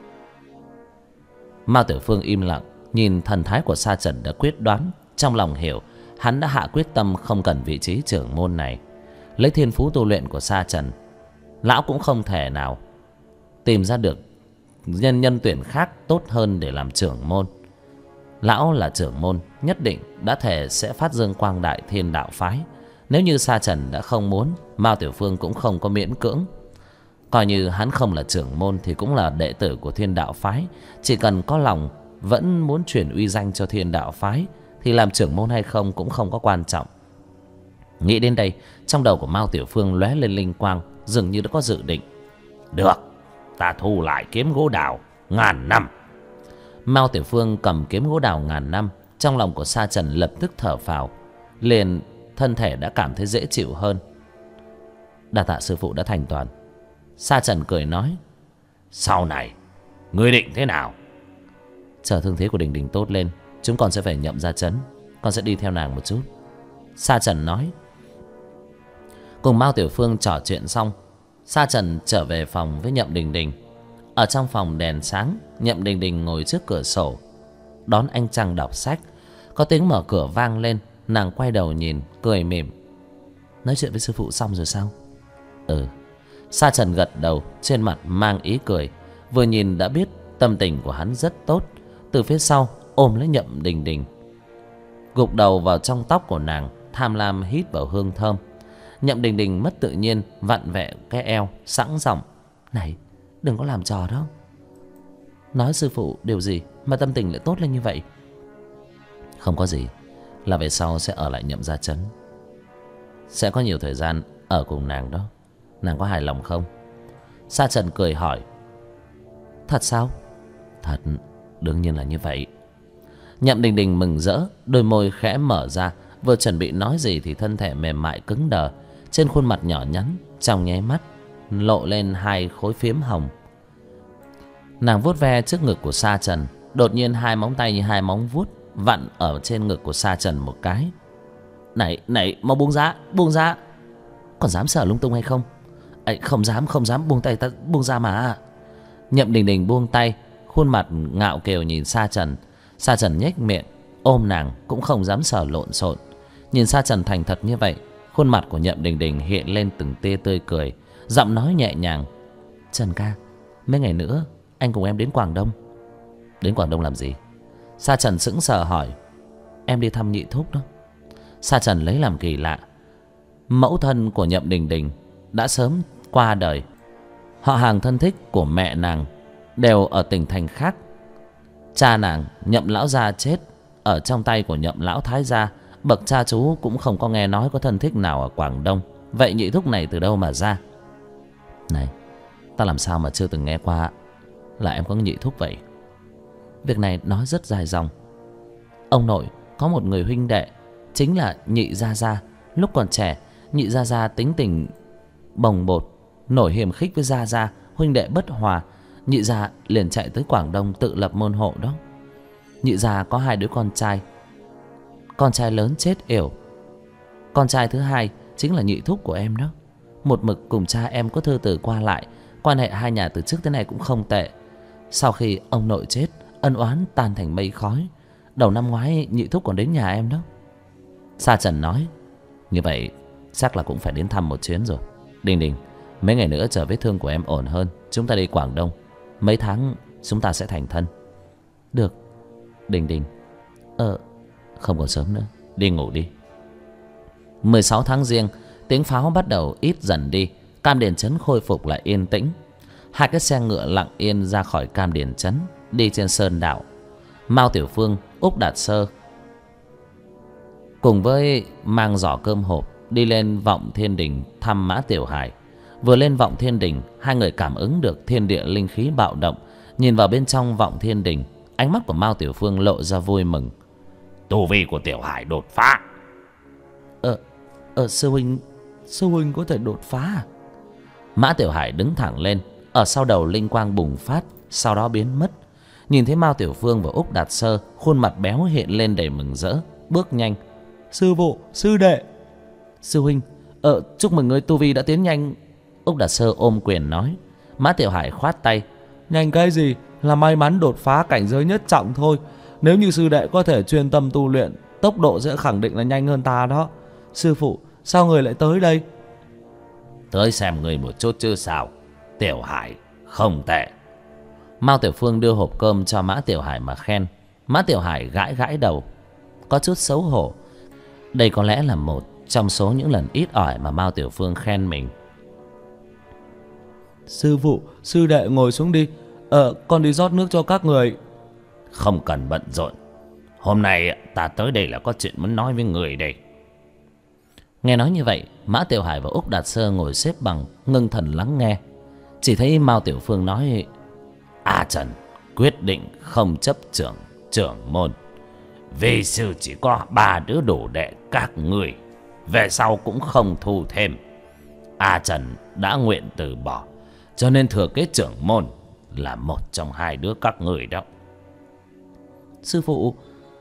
Mao Tiểu Phương im lặng, nhìn thần thái của Sa Trần đã quyết đoán, trong lòng hiểu hắn đã hạ quyết tâm không cần vị trí trưởng môn này. Lấy thiên phú tu luyện của Sa Trần, lão cũng không thể nào tìm ra được nhân tuyển khác tốt hơn để làm trưởng môn. Lão là trưởng môn, nhất định đã thể sẽ phát dương quang đại Thiên Đạo phái. Nếu như Sa Trần đã không muốn, Mao Tiểu Phương cũng không có miễn cưỡng. Coi như hắn không là trưởng môn thì cũng là đệ tử của Thiên Đạo phái. Chỉ cần có lòng vẫn muốn truyền uy danh cho Thiên Đạo phái, thì làm trưởng môn hay không cũng không có quan trọng. Nghĩ đến đây, trong đầu của Mao Tiểu Phương lóe lên linh quang, dường như đã có dự định.
Được, ta thu lại kiếm gỗ đào 1000 năm.
Mao Tiểu Phương cầm kiếm gỗ đào 1000 năm, trong lòng của Sa Trần lập tức thở phào, liền thân thể đã cảm thấy dễ chịu hơn. Đa tạ sư phụ đã thành toàn. Sa Trần cười nói.
Sau này ngươi định thế nào?
Chờ thương thế của Đình Đình tốt lên, chúng con sẽ phải nhậm ra trấn, con sẽ đi theo nàng một chút. Sa Trần nói. Cùng Mao Tiểu Phương trò chuyện xong, Sa Trần trở về phòng với Nhậm Đình Đình. Ở trong phòng đèn sáng, Nhậm Đình Đình ngồi trước cửa sổ đón ánh trăng đọc sách. Có tiếng mở cửa vang lên, nàng quay đầu nhìn, cười mỉm. Nói chuyện với sư phụ xong rồi sao? Ừ. Sa Trần gật đầu, trên mặt mang ý cười. Vừa nhìn đã biết tâm tình của hắn rất tốt. Từ phía sau ôm lấy Nhậm Đình Đình, gục đầu vào trong tóc của nàng, tham lam hít vào hương thơm. Nhậm Đình Đình mất tự nhiên, vặn vẹ cái eo, sẵn giọng. Này, đừng có làm trò đó. Nói sư phụ điều gì mà tâm tình lại tốt lên như vậy? Không có gì, là về sau sẽ ở lại Nhậm gia trấn, sẽ có nhiều thời gian ở cùng nàng đó. Nàng có hài lòng không? Sa Trần cười hỏi. Thật sao? Thật, đương nhiên là như vậy. Nhậm Đình Đình mừng rỡ, đôi môi khẽ mở ra, vừa chuẩn bị nói gì thì thân thể mềm mại cứng đờ. Trên khuôn mặt nhỏ nhắn, trong nháy mắt lộ lên 2 khối phiếm hồng. Nàng vuốt ve trước ngực của Sa Trần, đột nhiên 2 móng tay như 2 móng vuốt vặn ở trên ngực của Sa Trần một cái. Này, mau buông ra, buông ra. Còn dám sờ lung tung hay không? Ấy, không dám, buông tay, ta buông ra mà. Nhậm Đình Đình buông tay, khuôn mặt ngạo kiều nhìn Sa Trần. Sa Trần nhếch miệng, ôm nàng cũng không dám sờ lộn xộn. Nhìn Sa Trần thành thật như vậy, khuôn mặt của Nhậm Đình Đình hiện lên từng tia tươi cười, giọng nói nhẹ nhàng. Trần ca, mấy ngày nữa anh cùng em đến Quảng Đông, Đến Quảng Đông làm gì? Sa Trần sững sờ hỏi. Em đi thăm nhị thúc đó. Sa Trần lấy làm kỳ lạ. Mẫu thân của Nhậm Đình Đình đã sớm qua đời. Họ hàng thân thích của mẹ nàng đều ở tỉnh thành khác. Cha nàng Nhậm lão gia chết ở trong tay của Nhậm lão thái gia. Bậc cha chú cũng không có nghe nói có thân thích nào ở Quảng Đông. Vậy nhị thúc này từ đâu mà ra? Này, ta làm sao mà chưa từng nghe qua là em có nhị thúc vậy? Việc này nói rất dài dòng. Ông nội có một người huynh đệ, chính là nhị gia gia. Lúc còn trẻ, nhị gia gia tính tình bồng bột, nổi hiềm khích với gia gia, huynh đệ bất hòa. Nhị gia liền chạy tới Quảng Đông tự lập môn hộ đó. Nhị gia có 2 đứa con trai. Con trai lớn chết yểu. Con trai thứ hai chính là nhị thúc của em đó. Một mực cùng cha em có thư từ qua lại. Quan hệ hai nhà từ trước tới nay cũng không tệ. Sau khi ông nội chết, ân oán tan thành mây khói. Đầu năm ngoái nhị thúc còn đến nhà em đó. Sa Trần nói. Như vậy chắc là cũng phải đến thăm một chuyến rồi. Đình Đình, mấy ngày nữa chờ vết thương của em ổn hơn, chúng ta đi Quảng Đông. Mấy tháng chúng ta sẽ thành thân. Được. Đình Đình, không còn sớm nữa, đi ngủ đi. 16 tháng Giêng, tiếng pháo bắt đầu ít dần đi. Cam Điền Trấn khôi phục lại yên tĩnh. 2 cái xe ngựa lặng yên ra khỏi Cam Điền Trấn, đi trên sơn đảo. Mao Tiểu Phương, Úc Đạt Sơ cùng với mang giỏ cơm hộp đi lên Vọng Thiên Đình thăm Mã Tiểu Hải. Vừa lên Vọng Thiên Đình, hai người cảm ứng được thiên địa linh khí bạo động. Nhìn vào bên trong Vọng Thiên Đình, ánh mắt của Mao Tiểu Phương lộ ra vui mừng.
Tu vi của Tiểu Hải đột phá.
Sư huynh có thể đột phá à?
Mã Tiểu Hải đứng thẳng lên. Ở sau đầu linh quang bùng phát, sau đó biến mất. Nhìn thấy Mao Tiểu Phương và Úc Đạt Sơ, khuôn mặt béo hiện lên đầy mừng rỡ, bước nhanh.
Sư phụ, sư đệ.
Sư huynh, chúc mừng ngươi tu vi đã tiến nhanh. Úc Đạt Sơ ôm quyền nói. Mã Tiểu Hải khoát tay.
Nhanh cái gì, là may mắn đột phá cảnh giới nhất trọng thôi. Nếu như sư đệ có thể chuyên tâm tu luyện, tốc độ sẽ khẳng định là nhanh hơn ta đó. Sư phụ, sao người lại tới đây?
Tới xem người một chút chứ sao. Tiểu Hải không tệ.
Mao Tiểu Phương đưa hộp cơm cho Mã Tiểu Hải mà khen. Mã Tiểu Hải gãi gãi đầu, có chút xấu hổ. Đây có lẽ là một trong số những lần ít ỏi mà Mao Tiểu Phương khen mình.
Sư phụ, sư đệ ngồi xuống đi. Con đi rót nước cho các người.
Không cần bận rộn. Hôm nay ta tới đây là có chuyện muốn nói với người đây.
Nghe nói như vậy, Mã Tiểu Hải và Úc Đạt Sơ ngồi xếp bằng, ngưng thần lắng nghe. Chỉ thấy Mao Tiểu Phương nói.
A Trần quyết định không chấp trưởng môn. Vì sư chỉ có 3 đứa đồ đệ các người, về sau cũng không thu thêm. A Trần đã nguyện từ bỏ, cho nên thừa kế trưởng môn là một trong 2 đứa các người đó.
Sư phụ,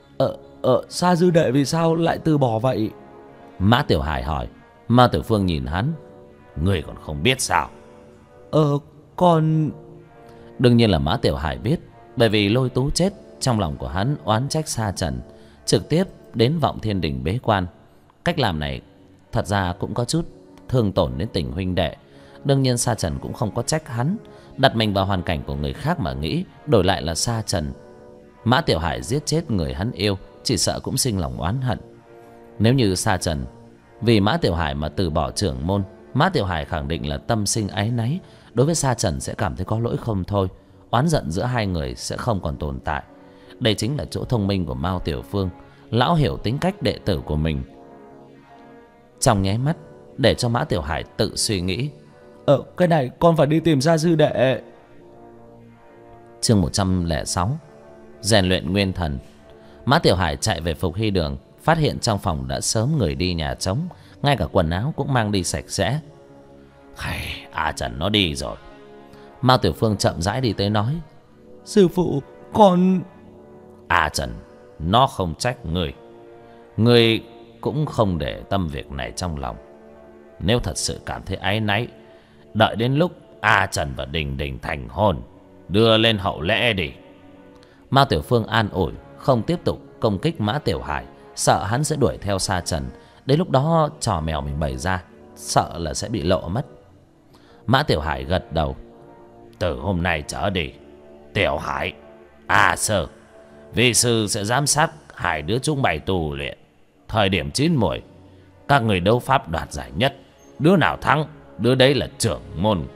Sa sư đệ vì sao lại từ bỏ vậy?
Mã Tiểu Hải hỏi. Mao Tiểu Phương nhìn hắn.
Người còn không biết sao?
Con...
Đương nhiên là Mã Tiểu Hải biết. Bởi vì Lôi Tú chết, trong lòng của hắn oán trách Sa Trần, trực tiếp đến Vọng Thiên Đình bế quan. Cách làm này thật ra cũng có chút thương tổn đến tình huynh đệ. Đương nhiên Sa Trần cũng không có trách hắn. Đặt mình vào hoàn cảnh của người khác mà nghĩ, đổi lại là Sa Trần, Mã Tiểu Hải giết chết người hắn yêu, chỉ sợ cũng sinh lòng oán hận. Nếu như Sa Trần vì Mã Tiểu Hải mà từ bỏ trưởng môn, Mã Tiểu Hải khẳng định là tâm sinh áy náy, đối với Sa Trần sẽ cảm thấy có lỗi không thôi. Oán giận giữa hai người sẽ không còn tồn tại. Đây chính là chỗ thông minh của Mao Tiểu Phương. Lão hiểu tính cách đệ tử của mình. Trong nháy mắt để cho Mã Tiểu Hải tự suy nghĩ.
Cái này con phải đi tìm Sa sư đệ.
Chương 106, rèn luyện nguyên thần. Mã Tiểu Hải chạy về Phục Hy Đường, phát hiện trong phòng đã sớm người đi nhà trống, ngay cả quần áo cũng mang đi sạch sẽ.
A Trần nó đi rồi.
Mao Tiểu Phương chậm rãi đi tới nói.
Sư phụ, con...
A Trần nó không trách người. Người cũng không để tâm việc này trong lòng. Nếu thật sự cảm thấy áy náy, đợi đến lúc A Trần và Đình Đình thành hôn, đưa lên hậu lễ đi.
Mao Tiểu Phương an ủi, không tiếp tục công kích Mã Tiểu Hải, sợ hắn sẽ đuổi theo Sa Trần. Đến lúc đó trò mèo mình bày ra, sợ là sẽ bị lộ mất. Mã Tiểu Hải gật đầu.
Từ hôm nay trở đi, Tiểu Hải À sơ, vị sư sẽ giám sát hai đứa chúng mày tu luyện. Thời điểm chín muồi, các người đấu pháp đoạt giải nhất, đứa nào thắng, đứa đấy là trưởng môn.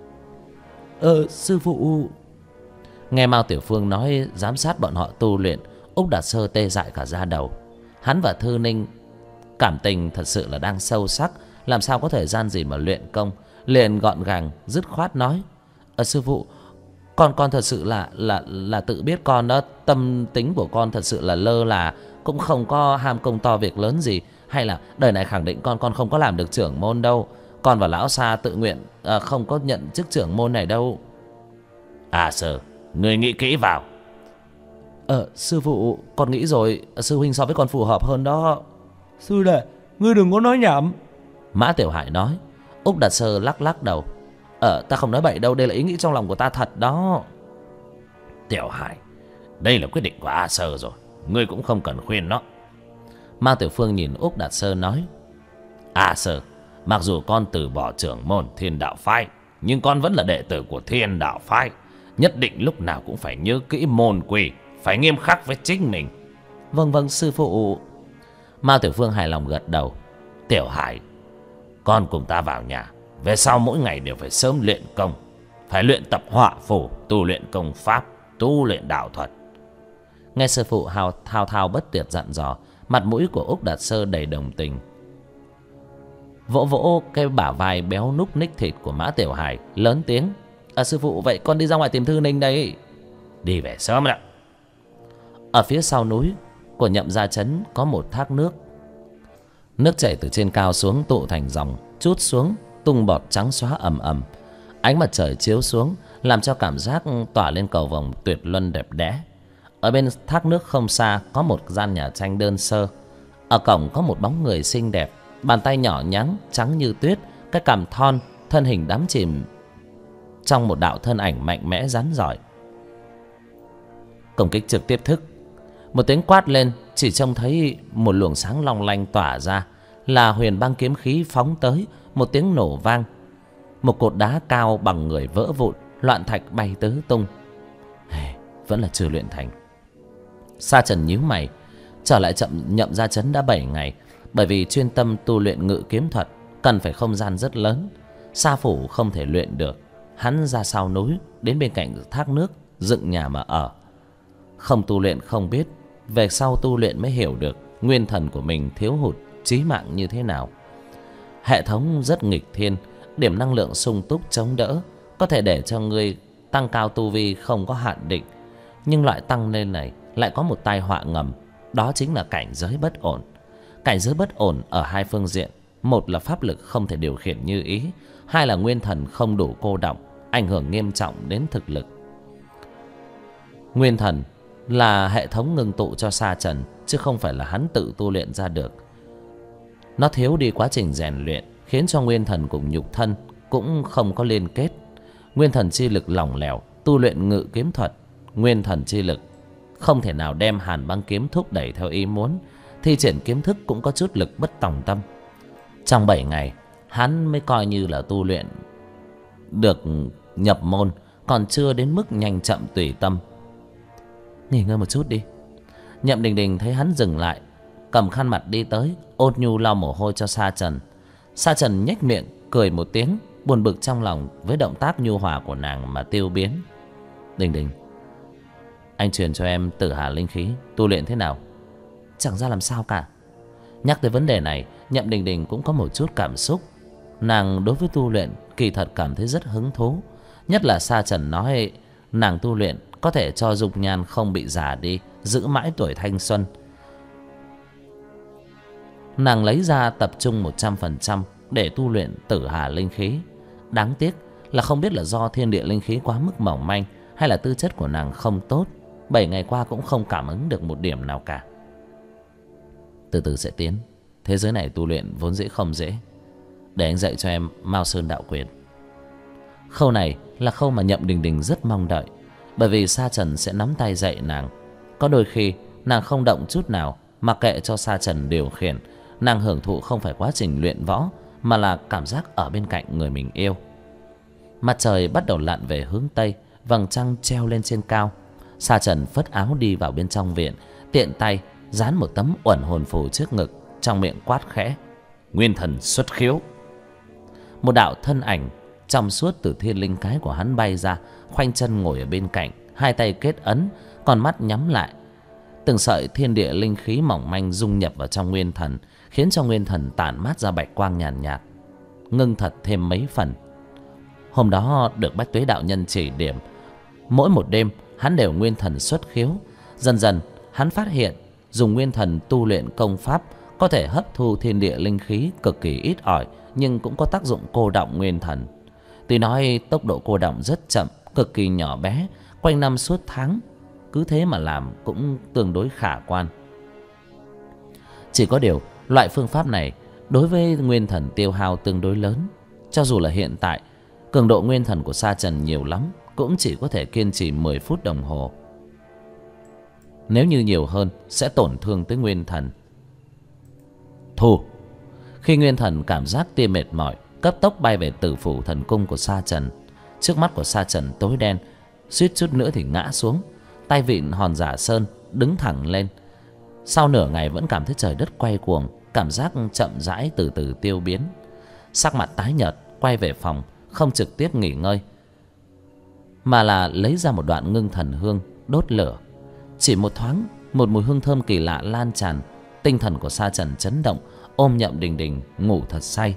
Sư phụ.
Nghe Mao Tiểu Phương nói giám sát bọn họ tu luyện, Úc Đạt Sơ tê dại cả da đầu. Hắn và Thư Ninh cảm tình thật sự là đang sâu sắc, làm sao có thời gian gì mà luyện công. Liền gọn gàng dứt khoát nói: sư phụ, con thật sự là tự biết con đó. Tâm tính của con thật sự là lơ là, cũng không có ham công to việc lớn gì. Hay là đời này khẳng định con không có làm được trưởng môn đâu. Con và lão Sa tự nguyện không có nhận chức trưởng môn này đâu.
À sơ, người nghĩ kỹ vào.
Sư phụ, con nghĩ rồi. Sư huynh so với con phù hợp hơn đó. Sư đệ, ngươi đừng có nói nhảm.
Mã Tiểu Hải nói. Úc Đạt Sơ lắc đầu. Ta không nói bậy đâu, đây là ý nghĩ trong lòng của ta thật đó.
Tiểu Hải, đây là quyết định của A Sơ rồi, ngươi cũng không cần khuyên nó.
Mao Tiểu Phương nhìn Úc Đạt Sơ nói:
A Sơ, mặc dù con từ bỏ trưởng môn Thiên Đạo Phái, nhưng con vẫn là đệ tử của Thiên Đạo Phái. Nhất định lúc nào cũng phải nhớ kỹ môn quy, phải nghiêm khắc với chính mình.
Vâng sư phụ. Mao Tiểu Phương hài lòng gật đầu.
Tiểu Hải, con cùng ta vào nhà. Về sau mỗi ngày đều phải sớm luyện công, phải luyện tập họa phù, tu luyện công pháp, tu luyện đạo thuật.
Nghe sư phụ thao thao bất tuyệt dặn dò, mặt mũi của Úc Đạt Sơ đầy đồng tình. Vỗ vỗ cái bả vai béo núc ních thịt của Mã Tiểu Hải, lớn tiếng: sư phụ, vậy con đi ra ngoài tìm Thư Ninh đây.
Đi về sớm đó.
Ở phía sau núi của Nhậm Gia Trấn có một thác nước. Nước chảy từ trên cao xuống tụ thành dòng, trút xuống tung bọt trắng xóa ầm ầm. Ánh mặt trời chiếu xuống làm cho cảm giác tỏa lên cầu vồng tuyệt luân đẹp đẽ. Ở bên thác nước không xa có một gian nhà tranh đơn sơ. Ở cổng có một bóng người xinh đẹp, bàn tay nhỏ nhắn trắng như tuyết, cái cằm thon, thân hình đắm chìm trong một đạo thân ảnh mạnh mẽ rắn giỏi. Công kích trực tiếp thức. Một tiếng quát lên, chỉ trông thấy một luồng sáng long lanh tỏa ra, là huyền băng kiếm khí phóng tới. Một tiếng nổ vang, một cột đá cao bằng người vỡ vụn, loạn thạch bay tứ tung. Vẫn là chưa luyện thành. Sa Trần nhíu mày. Trở lại Nhậm Gia Trấn đã 7 ngày. Bởi vì chuyên tâm tu luyện ngự kiếm thuật, cần phải không gian rất lớn. Sa phủ không thể luyện được. Hắn ra sau núi, đến bên cạnh thác nước, dựng nhà mà ở. Không tu luyện không biết, về sau tu luyện mới hiểu được nguyên thần của mình thiếu hụt chí mạng như thế nào. Hệ thống rất nghịch thiên, điểm năng lượng sung túc chống đỡ, có thể để cho ngươi tăng cao tu vi không có hạn định. Nhưng loại tăng lên này lại có một tai họa ngầm, đó chính là cảnh giới bất ổn. Cảnh giới bất ổn ở hai phương diện: một là pháp lực không thể điều khiển như ý, hai là nguyên thần không đủ cô đọng, ảnh hưởng nghiêm trọng đến thực lực. Nguyên thần là hệ thống ngưng tụ cho Sa Trần, chứ không phải là hắn tự tu luyện ra được. Nó thiếu đi quá trình rèn luyện, khiến cho nguyên thần cùng nhục thân cũng không có liên kết. Nguyên thần chi lực lỏng lẻo, tu luyện ngự kiếm thuật, nguyên thần chi lực không thể nào đem hàn băng kiếm thúc đẩy theo ý muốn. Thi triển kiếm thức cũng có chút lực bất tòng tâm. Trong 7 ngày, hắn mới coi như là tu luyện được nhập môn, còn chưa đến mức nhanh chậm tùy tâm. Nghỉ ngơi một chút đi. Nhậm Đình Đình thấy hắn dừng lại, cầm khăn mặt đi tới, ôn nhu lau mồ hôi cho Sa Trần. Sa Trần nhếch miệng cười một tiếng, buồn bực trong lòng với động tác nhu hòa của nàng mà tiêu biến. Đình Đình, anh truyền cho em tử hà linh khí, tu luyện thế nào? Chẳng ra làm sao cả. Nhắc tới vấn đề này, Nhậm Đình Đình cũng có một chút cảm xúc. Nàng đối với tu luyện kỳ thật cảm thấy rất hứng thú. Nhất là Sa Trần nói nàng tu luyện có thể cho dung nhan không bị già đi, giữ mãi tuổi thanh xuân. Nàng lấy ra tập trung 100% để tu luyện tử hà linh khí. Đáng tiếc là không biết là do thiên địa linh khí quá mức mỏng manh, hay là tư chất của nàng không tốt, 7 ngày qua cũng không cảm ứng được một điểm nào cả. Từ từ sẽ tiến. Thế giới này tu luyện vốn dĩ không dễ. Để anh dạy cho em Mao Sơn đạo quyền. Khâu này là khâu mà Nhậm Đình Đình rất mong đợi, bởi vì Sa Trần sẽ nắm tay dạy nàng. Có đôi khi nàng không động chút nào, mặc kệ cho Sa Trần điều khiển. Nàng hưởng thụ không phải quá trình luyện võ, mà là cảm giác ở bên cạnh người mình yêu. Mặt trời bắt đầu lặn về hướng Tây, vầng trăng treo lên trên cao. Sa Trần phất áo đi vào bên trong viện, tiện tay dán một tấm uẩn hồn phù trước ngực, trong miệng quát khẽ: Nguyên thần xuất khiếu. Một đạo thân ảnh trong suốt từ thiên linh cái của hắn bay ra, khoanh chân ngồi ở bên cạnh, hai tay kết ấn, con mắt nhắm lại. Từng sợi thiên địa linh khí mỏng manh dung nhập vào trong nguyên thần, khiến cho nguyên thần tản mát ra bạch quang nhàn nhạt, ngưng thật thêm mấy phần. Hôm đó được Bách Tuế đạo nhân chỉ điểm, mỗi một đêm hắn đều nguyên thần xuất khiếu. Dần dần hắn phát hiện dùng nguyên thần tu luyện công pháp có thể hấp thu thiên địa linh khí cực kỳ ít ỏi, nhưng cũng có tác dụng cô đọng nguyên thần. Tuy nói tốc độ cô đọng rất chậm, cực kỳ nhỏ bé, quanh năm suốt tháng, cứ thế mà làm cũng tương đối khả quan. Chỉ có điều loại phương pháp này đối với nguyên thần tiêu hao tương đối lớn. Cho dù là hiện tại cường độ nguyên thần của Sa Trần nhiều lắm, cũng chỉ có thể kiên trì 10 phút đồng hồ. Nếu như nhiều hơn sẽ tổn thương tới nguyên thần. Thu. Khi nguyên thần cảm giác tia mệt mỏi, cấp tốc bay về Tử Phủ thần cung của Sa Trần. Trước mắt của Sa Trần tối đen, suýt chút nữa thì ngã xuống. Tay vịn hòn giả sơn đứng thẳng lên. Sau nửa ngày vẫn cảm thấy trời đất quay cuồng, cảm giác chậm rãi từ từ tiêu biến. Sắc mặt tái nhợt, quay về phòng, không trực tiếp nghỉ ngơi, mà là lấy ra một đoạn ngưng thần hương đốt lửa. Chỉ một thoáng, một mùi hương thơm kỳ lạ lan tràn. Tinh thần của Sa Trần chấn động, ôm Nhậm Đình Đình ngủ thật say.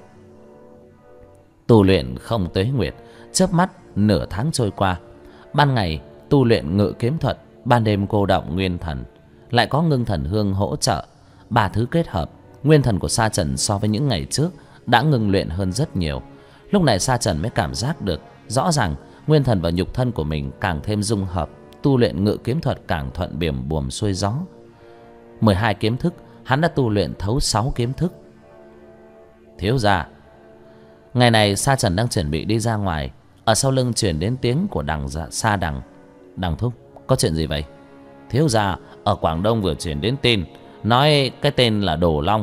Tu luyện không tuế nguyệt, chớp mắt nửa tháng trôi qua. Ban ngày tu luyện ngự kiếm thuật, ban đêm cô đọng nguyên thần, lại có ngưng thần hương hỗ trợ. Ba thứ kết hợp, nguyên thần của Sa Trần so với những ngày trước đã ngưng luyện hơn rất nhiều. Lúc này Sa Trần mới cảm giác được rõ ràng nguyên thần và nhục thân của mình càng thêm dung hợp, tu luyện ngự kiếm thuật càng thuận buồm buồm xuôi gió. 12 kiếm thức hắn đã tu luyện thấu 6 kiếm thức. Thiếu gia. Ngày này Sa Trần đang chuẩn bị đi ra ngoài, ở sau lưng truyền đến tiếng của Sa Đằng. Đằng thúc, có chuyện gì vậy? Thiếu gia, ở Quảng Đông vừa truyền đến tin, nói cái tên là Đồ Long,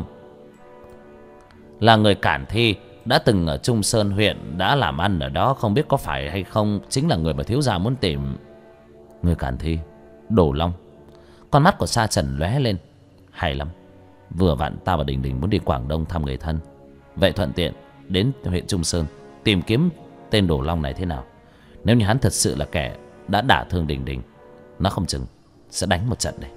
là người Cản Thi, đã từng ở Trung Sơn huyện, đã làm ăn ở đó, không biết có phải hay không chính là người mà thiếu gia muốn tìm. Người Cản Thi, Đồ Long. Con mắt của Sa Trần lóe lên. Hay lắm, vừa vặn ta và Đình Đình muốn đi Quảng Đông thăm người thân, vậy thuận tiện đến huyện Trung Sơn tìm kiếm tên Đồ Long này thế nào. Nếu như hắn thật sự là kẻ đã đả thương Đình Đình, nó không chừng sẽ đánh một trận đây.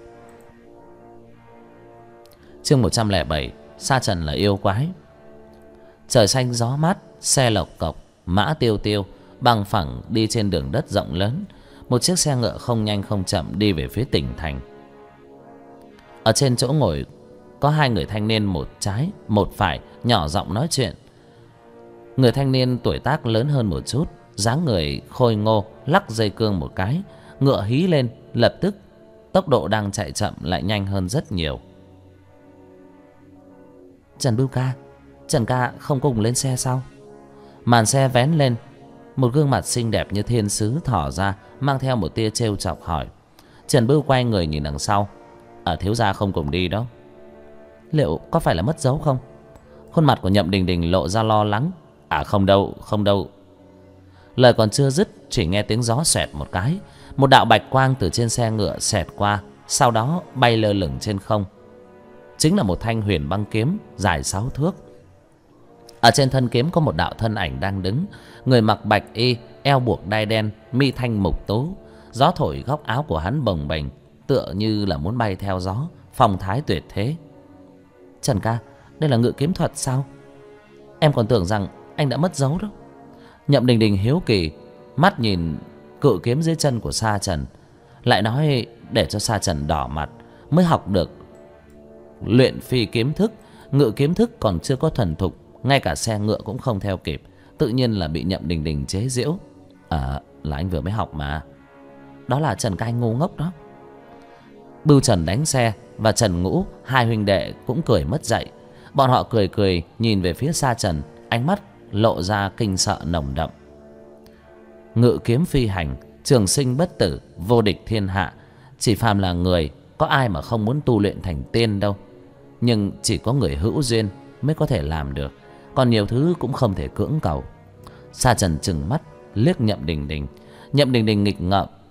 Chương 107, Sa Trần là yêu quái. Trời xanh gió mát, xe lộc cộc, mã tiêu tiêu bằng phẳng đi trên đường đất rộng lớn. Một chiếc xe ngựa không nhanh không chậm đi về phía tỉnh thành. Ở trên chỗ ngồi có hai người thanh niên, một trái một phải, nhỏ giọng nói chuyện. Người thanh niên tuổi tác lớn hơn một chút, dáng người khôi ngô, lắc dây cương một cái, ngựa hí lên, lập tức tốc độ đang chạy chậm lại nhanh hơn rất nhiều. Trần Bưu ca, Trần ca không cùng lên xe sao? Màn xe vén lên, một gương mặt xinh đẹp như thiên sứ thỏ ra, mang theo một tia trêu chọc hỏi. Trần Bưu quay người nhìn đằng sau. Thiếu gia không cùng đi đó. Liệu có phải là mất dấu không? Khuôn mặt của Nhậm Đình Đình lộ ra lo lắng. Không đâu, không đâu. Lời còn chưa dứt, chỉ nghe tiếng gió xoẹt một cái, một đạo bạch quang từ trên xe ngựa xẹt qua, sau đó bay lơ lửng trên không. Chính là một thanh huyền băng kiếm dài 6 thước. Ở trên thân kiếm có một đạo thân ảnh đang đứng, người mặc bạch y, eo buộc đai đen, mi thanh mục tú. Gió thổi góc áo của hắn bồng bềnh, tựa như là muốn bay theo gió, phong thái tuyệt thế. Trần ca, đây là ngự kiếm thuật sao? Em còn tưởng rằng anh đã mất dấu đó. Nhậm Đình Đình hiếu kỳ, mắt nhìn cự kiếm dưới chân của Sa Trần, lại nói để cho Sa Trần đỏ mặt mới học được luyện phi kiếm thức. Ngự kiếm thức còn chưa có thuần thục, ngay cả xe ngựa cũng không theo kịp, tự nhiên là bị Nhậm Đình Đình chế giễu. Là anh vừa mới học mà. Đó là Trần ca anh ngu ngốc đó. Bưu Trần đánh xe và Trần Ngũ, hai huynh đệ cũng cười mất dạy. Bọn họ cười cười nhìn về phía Sa Trần, ánh mắt lộ ra kinh sợ nồng đậm. Ngự kiếm phi hành, trường sinh bất tử, vô địch thiên hạ. Chỉ phàm là người, có ai mà không muốn tu luyện thành tiên đâu. Nhưng chỉ có người hữu duyên mới có thể làm được, còn nhiều thứ cũng không thể cưỡng cầu. Sa Trần trừng mắt liếc Nhậm Đình Đình. Nhậm Đình Đình nghịch ngợm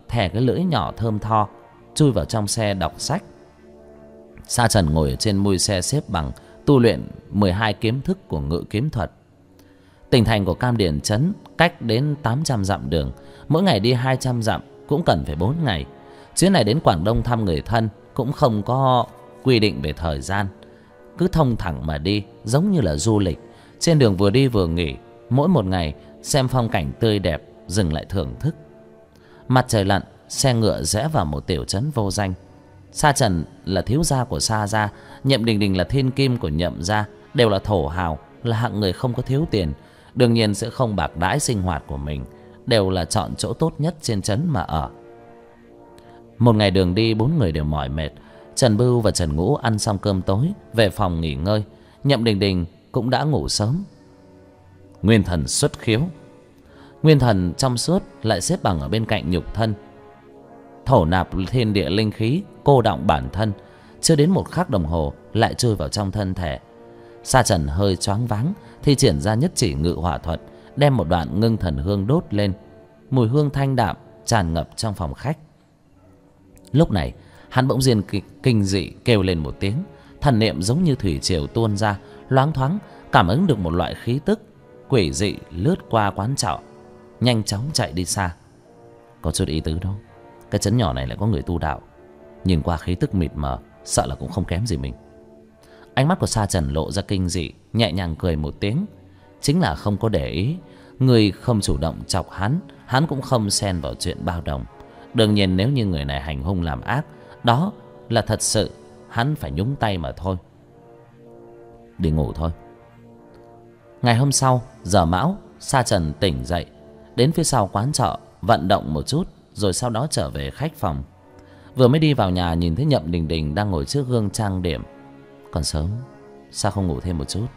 thè cái lưỡi nhỏ thơm tho, chui vào trong xe đọc sách. Sa Trần ngồi ở trên mui xe xếp bằng, tu luyện 12 kiếm thức của ngự kiếm thuật. Tỉnh thành của Cam Điền trấn cách đến 800 dặm đường, mỗi ngày đi 200 dặm cũng cần phải 4 ngày. Chuyến này đến Quảng Đông thăm người thân cũng không có quy định về thời gian, cứ thông thẳng mà đi, giống như là du lịch. Trên đường vừa đi vừa nghỉ, mỗi một ngày xem phong cảnh tươi đẹp, dừng lại thưởng thức. Mặt trời lặn, xe ngựa rẽ vào một tiểu trấn vô danh. Sa Trần là thiếu gia của Sa gia, Nhậm Đình Đình là thiên kim của Nhậm gia, đều là thổ hào, là hạng người không có thiếu tiền, đương nhiên sẽ không bạc đãi sinh hoạt của mình, đều là chọn chỗ tốt nhất trên trấn mà ở. Một ngày đường đi, 4 người đều mỏi mệt. Trần Bưu và Trần Ngũ ăn xong cơm tối về phòng nghỉ ngơi. Nhậm Đình Đình cũng đã ngủ sớm. Nguyên thần xuất khiếu. Nguyên thần trong suốt lại xếp bằng ở bên cạnh nhục thân, thổ nạp thiên địa linh khí, cô đọng bản thân. Chưa đến 1 khắc đồng hồ lại chui vào trong thân thể. Sa Trần hơi choáng váng, thi triển ra nhất chỉ ngự hỏa thuật, đem một đoạn ngưng thần hương đốt lên. Mùi hương thanh đạm tràn ngập trong phòng khách. Lúc này hắn bỗng nhiên kinh dị kêu lên một tiếng, thần niệm giống như thủy triều tuôn ra, loáng thoáng cảm ứng được một loại khí tức quỷ dị lướt qua quán trọ, nhanh chóng chạy đi xa. Có chút ý tứ đâu, cái trấn nhỏ này lại có người tu đạo, nhìn qua khí tức mịt mờ, sợ là cũng không kém gì mình. Ánh mắt của Sa Trần lộ ra kinh dị, nhẹ nhàng cười một tiếng, chính là không có để ý. Người không chủ động chọc hắn cũng không xen vào chuyện bao đồng. Đương nhiên nếu như người này hành hung làm ác, đó là thật sự, hắn phải nhúng tay mà thôi. Đi ngủ thôi. Ngày hôm sau, giờ mão, Sa Trần tỉnh dậy, đến phía sau quán trọ vận động một chút, rồi sau đó trở về khách phòng. Vừa mới đi vào nhà, nhìn thấy Nhậm Đình Đình đang ngồi trước gương trang điểm. Còn sớm, sao không ngủ thêm một chút?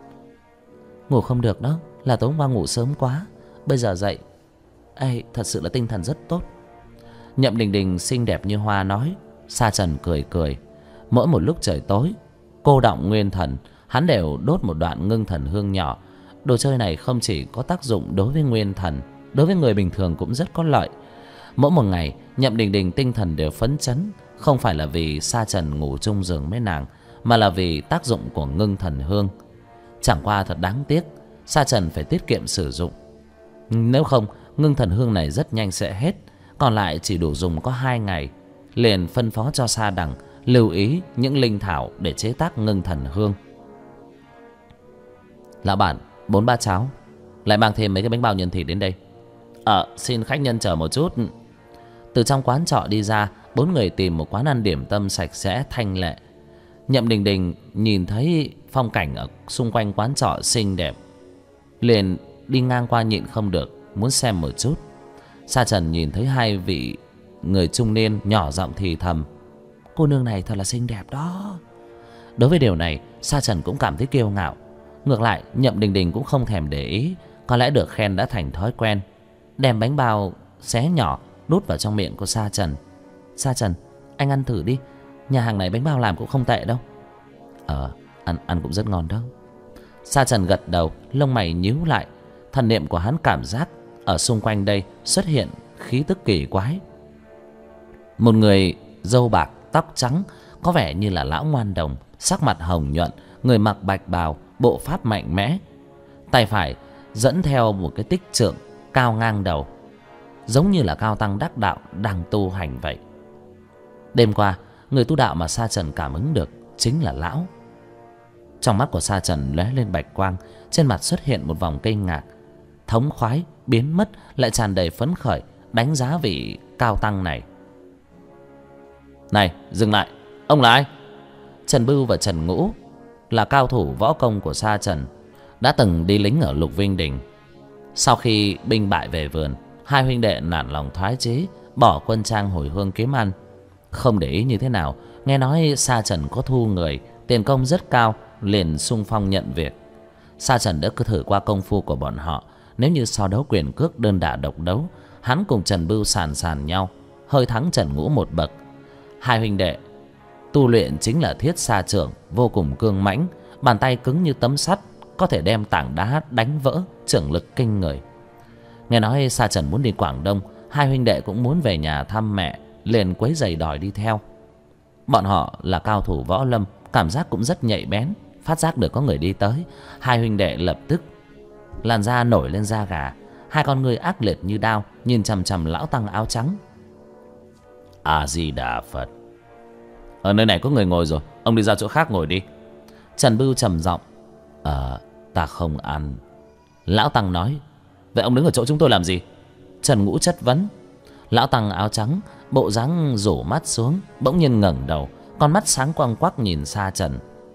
Ngủ không được đó, là tối hôm qua ngủ sớm quá, bây giờ dậy thật sự là tinh thần rất tốt. Nhậm Đình Đình xinh đẹp như hoa nói. Sa Trần cười cười. Mỗi một lúc trời tối, cô đọng nguyên thần, hắn đều đốt một đoạn ngưng thần hương nhỏ. Đồ chơi này không chỉ có tác dụng đối với nguyên thần, đối với người bình thường cũng rất có lợi. Mỗi một ngày Nhậm Đình Đình tinh thần đều phấn chấn, không phải là vì Sa Trần ngủ chung giường với nàng, mà là vì tác dụng của ngưng thần hương. Chẳng qua thật đáng tiếc, Sa Trần phải tiết kiệm sử dụng, nếu không ngưng thần hương này rất nhanh sẽ hết, còn lại chỉ đủ dùng có 2 ngày. Liền phân phó cho Sa Đằng lưu ý những linh thảo để chế tác ngưng thần hương. Lão bản, 4 bát cháo, lại mang thêm mấy cái bánh bao nhân thịt đến đây. Xin khách nhân chờ một chút. Từ trong quán trọ đi ra, 4 người tìm một quán ăn điểm tâm sạch sẽ thanh lệ. Nhậm Đình Đình nhìn thấy phong cảnh ở xung quanh quán trọ xinh đẹp, liền đi ngang qua nhịn không được muốn xem một chút. Sa Trần nhìn thấy 2 vị người trung niên nhỏ giọng thì thầm, cô nương này thật là xinh đẹp đó. Đối với điều này, Sa Trần cũng cảm thấy kiêu ngạo. Ngược lại, Nhậm Đình Đình cũng không thèm để ý, có lẽ được khen đã thành thói quen, đem bánh bao xé nhỏ đút vào trong miệng của Sa Trần. Sa Trần, anh ăn thử đi, nhà hàng này bánh bao làm cũng không tệ đâu. Ăn cũng rất ngon đó. Sa Trần gật đầu, lông mày nhíu lại. Thần niệm của hắn cảm giác ở xung quanh đây xuất hiện khí tức kỳ quái. Một người râu bạc tóc trắng, có vẻ như là lão ngoan đồng, sắc mặt hồng nhuận, người mặc bạch bào, bộ pháp mạnh mẽ. Tay phải dẫn theo một cái tích trượng cao ngang đầu, giống như là cao tăng đắc đạo đang tu hành vậy. Đêm qua, người tu đạo mà Sa Trần cảm ứng được chính là lão. Trong mắt của Sa Trần lóe lên bạch quang, trên mặt xuất hiện một vòng kinh ngạc, thống khoái biến mất, lại tràn đầy phấn khởi, đánh giá vị cao tăng này. Này, dừng lại, ông là ai? Trần Bưu và Trần Ngũ là cao thủ võ công của Sa Trần, đã từng đi lính ở Lục Vinh Đình. Sau khi binh bại về vườn, 2 huynh đệ nản lòng thoái chí, bỏ quân trang hồi hương kiếm ăn. Không để ý như thế nào, nghe nói Sa Trần có thu người, tiền công rất cao, liền xung phong nhận việc. Sa Trần đã cứ thử qua công phu của bọn họ, nếu như so đấu quyền cước đơn đả độc đấu, hắn cùng Trần Bưu sàn nhau, hơi thắng Trần Ngũ một bậc. 2 huynh đệ tu luyện chính là thiết sa trưởng, vô cùng cương mãnh, bàn tay cứng như tấm sắt, có thể đem tảng đá đánh vỡ, trưởng lực kinh người. Nghe nói Sa Trần muốn đi Quảng Đông, hai huynh đệ cũng muốn về nhà thăm mẹ, liền quấy rầy đòi đi theo. Bọn họ là cao thủ võ lâm, cảm giác cũng rất nhạy bén, phát giác được có người đi tới, hai huynh đệ lập tức làn da nổi lên da gà, hai con người ác liệt như đao nhìn chằm chằm lão tăng áo trắng.
A Di Đà Phật. Ở nơi này có người ngồi rồi, ông đi ra chỗ khác ngồi đi.
Trần Bưu trầm giọng.
Ta không ăn.
Lão tăng nói.
Vậy ông đứng ở chỗ chúng tôi làm gì?
Trần Ngũ chất vấn. Lão tăng áo trắng bộ dáng rủ mắt xuống, bỗng nhiên ngẩng đầu, con mắt sáng quăng quắc nhìn Sa Trần.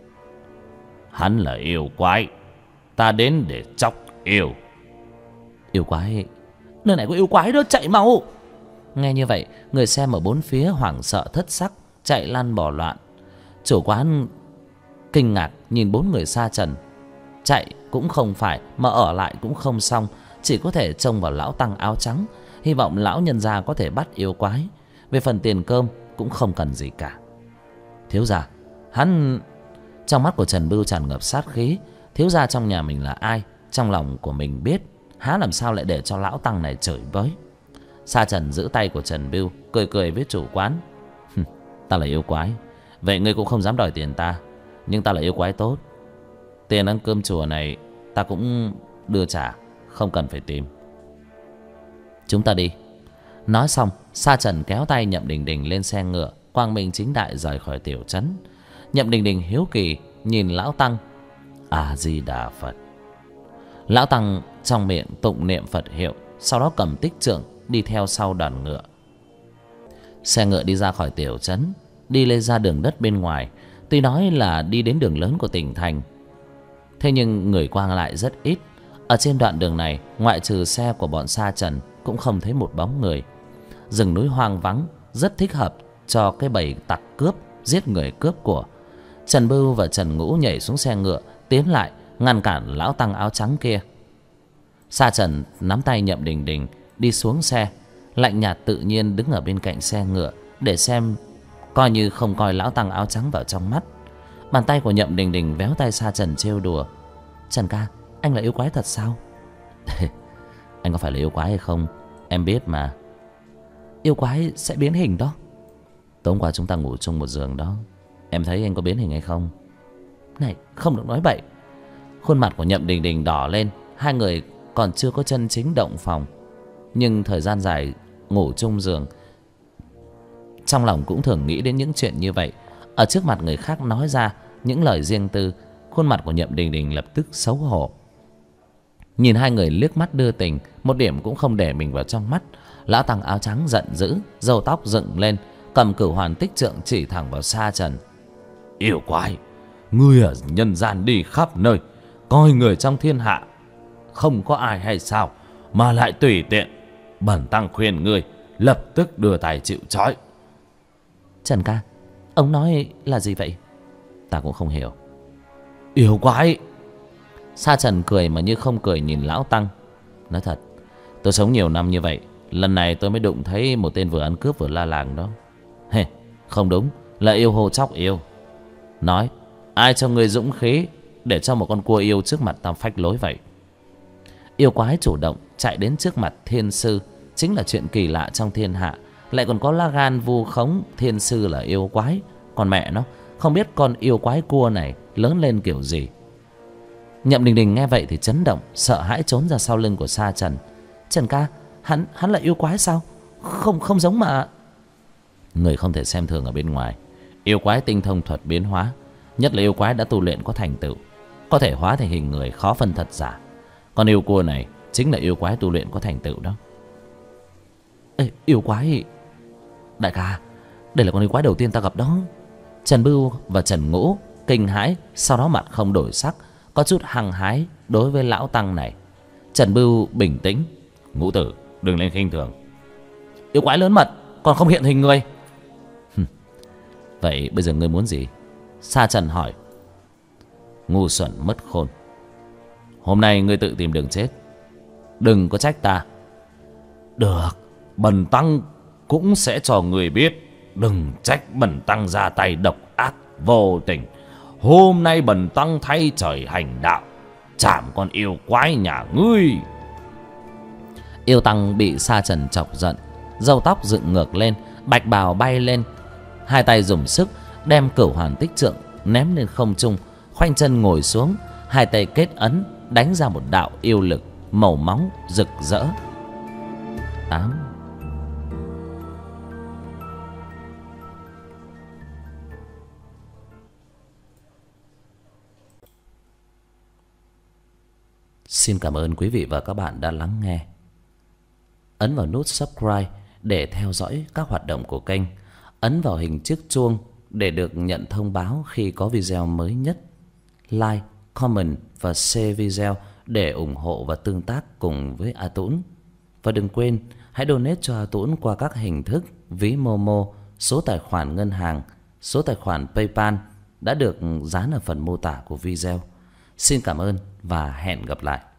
Hắn là yêu quái, ta đến để chọc yêu.
Yêu quái? Nơi này có yêu quái đó, chạy mau! Nghe như vậy, người xem ở bốn phía hoảng sợ thất sắc, chạy lăn bỏ loạn. Chủ quán kinh ngạc nhìn bốn người Sa Trần. Chạy cũng không phải, mà ở lại cũng không xong, chỉ có thể trông vào lão tăng áo trắng, hy vọng lão nhân gia có thể bắt yêu quái. Về phần tiền cơm cũng không cần gì cả. Thiếu gia, hắn... Trong mắt của Trần Bưu tràn ngập sát khí. Thiếu gia trong nhà mình là ai, trong lòng của mình biết, há làm sao lại để cho lão tăng này chửi bới. Sa Trần giữ tay của Trần Bưu, cười cười với chủ quán. Ta là yêu quái, vậy ngươi cũng không dám đòi tiền ta, nhưng ta là yêu quái tốt. Tiền ăn cơm chùa này ta cũng đưa trả, không cần phải tìm. Chúng ta đi. Nói xong, Sa Trần kéo tay Nhậm Đình Đình lên xe ngựa, quang minh chính đại rời khỏi tiểu trấn. Nhậm Đình Đình hiếu kỳ nhìn lão tăng. A Di Đà Phật. Lão tăng trong miệng tụng niệm Phật hiệu, sau đó cầm tích trượng đi theo sau đoàn ngựa. Xe ngựa đi ra khỏi tiểu trấn, đi lên ra đường đất bên ngoài. Tuy nói là đi đến đường lớn của tỉnh thành, thế nhưng người qua lại rất ít. Ở trên đoạn đường này, ngoại trừ xe của bọn Sa Trần, cũng không thấy một bóng người. Rừng núi hoang vắng, rất thích hợp cho cái bầy tặc cướp, giết người cướp của. Trần Bưu và Trần Ngũ nhảy xuống xe ngựa, tiến lại ngăn cản lão tăng áo trắng kia. Sa Trần nắm tay Nhậm Đình Đình đi xuống xe, lạnh nhạt tự nhiên đứng ở bên cạnh xe ngựa để xem, coi như không coi lão tăng áo trắng vào trong mắt. Bàn tay của Nhậm Đình Đình véo tay Sa Trần trêu đùa. Trần ca, anh là yêu quái thật sao? Anh có phải là yêu quái hay không em biết mà. Yêu quái sẽ biến hình đó. Tối qua chúng ta ngủ chung một giường đó, em thấy anh có biến hình hay không? Này, không được nói bậy. Khuôn mặt của Nhậm Đình Đình đỏ lên. Hai người còn chưa có chân chính động phòng, nhưng thời gian dài ngủ chung giường, trong lòng cũng thường nghĩ đến những chuyện như vậy. Ở trước mặt người khác nói ra những lời riêng tư, khuôn mặt của Nhậm Đình Đình lập tức xấu hổ. Nhìn hai người liếc mắt đưa tình, một điểm cũng không để mình vào trong mắt. Lão tăng áo trắng giận dữ, râu tóc dựng lên, cầm cửu hoàn tích trượng chỉ thẳng vào Sa Trần.
Yêu quái, ngươi ở nhân gian đi khắp nơi, coi người trong thiên hạ không có ai hay sao mà lại tùy tiện. Bần tăng khuyên ngươi lập tức đưa tay chịu trói.
Trần ca, ông nói là gì vậy? Ta cũng không hiểu.
Yêu quái.
Sa Trần cười mà như không cười nhìn lão tăng. Nói thật, tôi sống nhiều năm như vậy, lần này tôi mới đụng thấy một tên vừa ăn cướp vừa la làng đó. Không đúng, là yêu hồ chóc yêu. Nói, ai cho ngươi dũng khí để cho một con cua yêu trước mặt tao phách lối vậy? Yêu quái chủ động chạy đến trước mặt thiên sư, chính là chuyện kỳ lạ trong thiên hạ. Lại còn có lá gan vu khống thiên sư là yêu quái. Còn mẹ nó, không biết con yêu quái cua này lớn lên kiểu gì. Nhậm Đình Đình nghe vậy thì chấn động, sợ hãi trốn ra sau lưng của Sa Trần. Trần ca, hắn là yêu quái sao? Không giống mà. Người không thể xem thường ở bên ngoài. Yêu quái tinh thông thuật biến hóa, nhất là yêu quái đã tu luyện có thành tựu, có thể hóa thành hình người, khó phân thật giả. Con yêu cua này chính là yêu quái tu luyện có thành tựu đó. Ê, yêu quái? Đại ca, đây là con yêu quái đầu tiên ta gặp đó. Trần Bưu và Trần Ngũ kinh hãi, sau đó mặt không đổi sắc, có chút hăng hái đối với lão tăng này. Trần Bưu bình tĩnh.
Ngũ tử, đừng lên khinh thường.
Yêu quái lớn mật còn không hiện hình người. Vậy bây giờ ngươi muốn gì? Sa Trần hỏi.
Ngu xuẩn mất khôn, hôm nay ngươi tự tìm đường chết, đừng có trách ta. Được, bần tăng cũng sẽ cho người biết. Đừng trách bần tăng ra tay độc ác vô tình. Hôm nay bần tăng thay trời hành đạo, chạm con yêu quái nhà ngươi.
Yêu tăng bị Sa Trần chọc giận, râu tóc dựng ngược lên, bạch bào bay lên. Hai tay dùng sức đem Cửu Hoàn Tích Trượng ném lên không trung, khoanh chân ngồi xuống, hai tay kết ấn đánh ra một đạo yêu lực màu máu rực rỡ. 8. Xin cảm ơn quý vị và các bạn đã lắng nghe. Ấn vào nút subscribe để theo dõi các hoạt động của kênh. Ấn vào hình chiếc chuông để được nhận thông báo khi có video mới nhất. Like, comment và share video để ủng hộ và tương tác cùng với A Tũng. Và đừng quên hãy donate cho A Tũng qua các hình thức ví Momo, số tài khoản ngân hàng, số tài khoản PayPal đã được dán ở phần mô tả của video. Xin cảm ơn và hẹn gặp lại.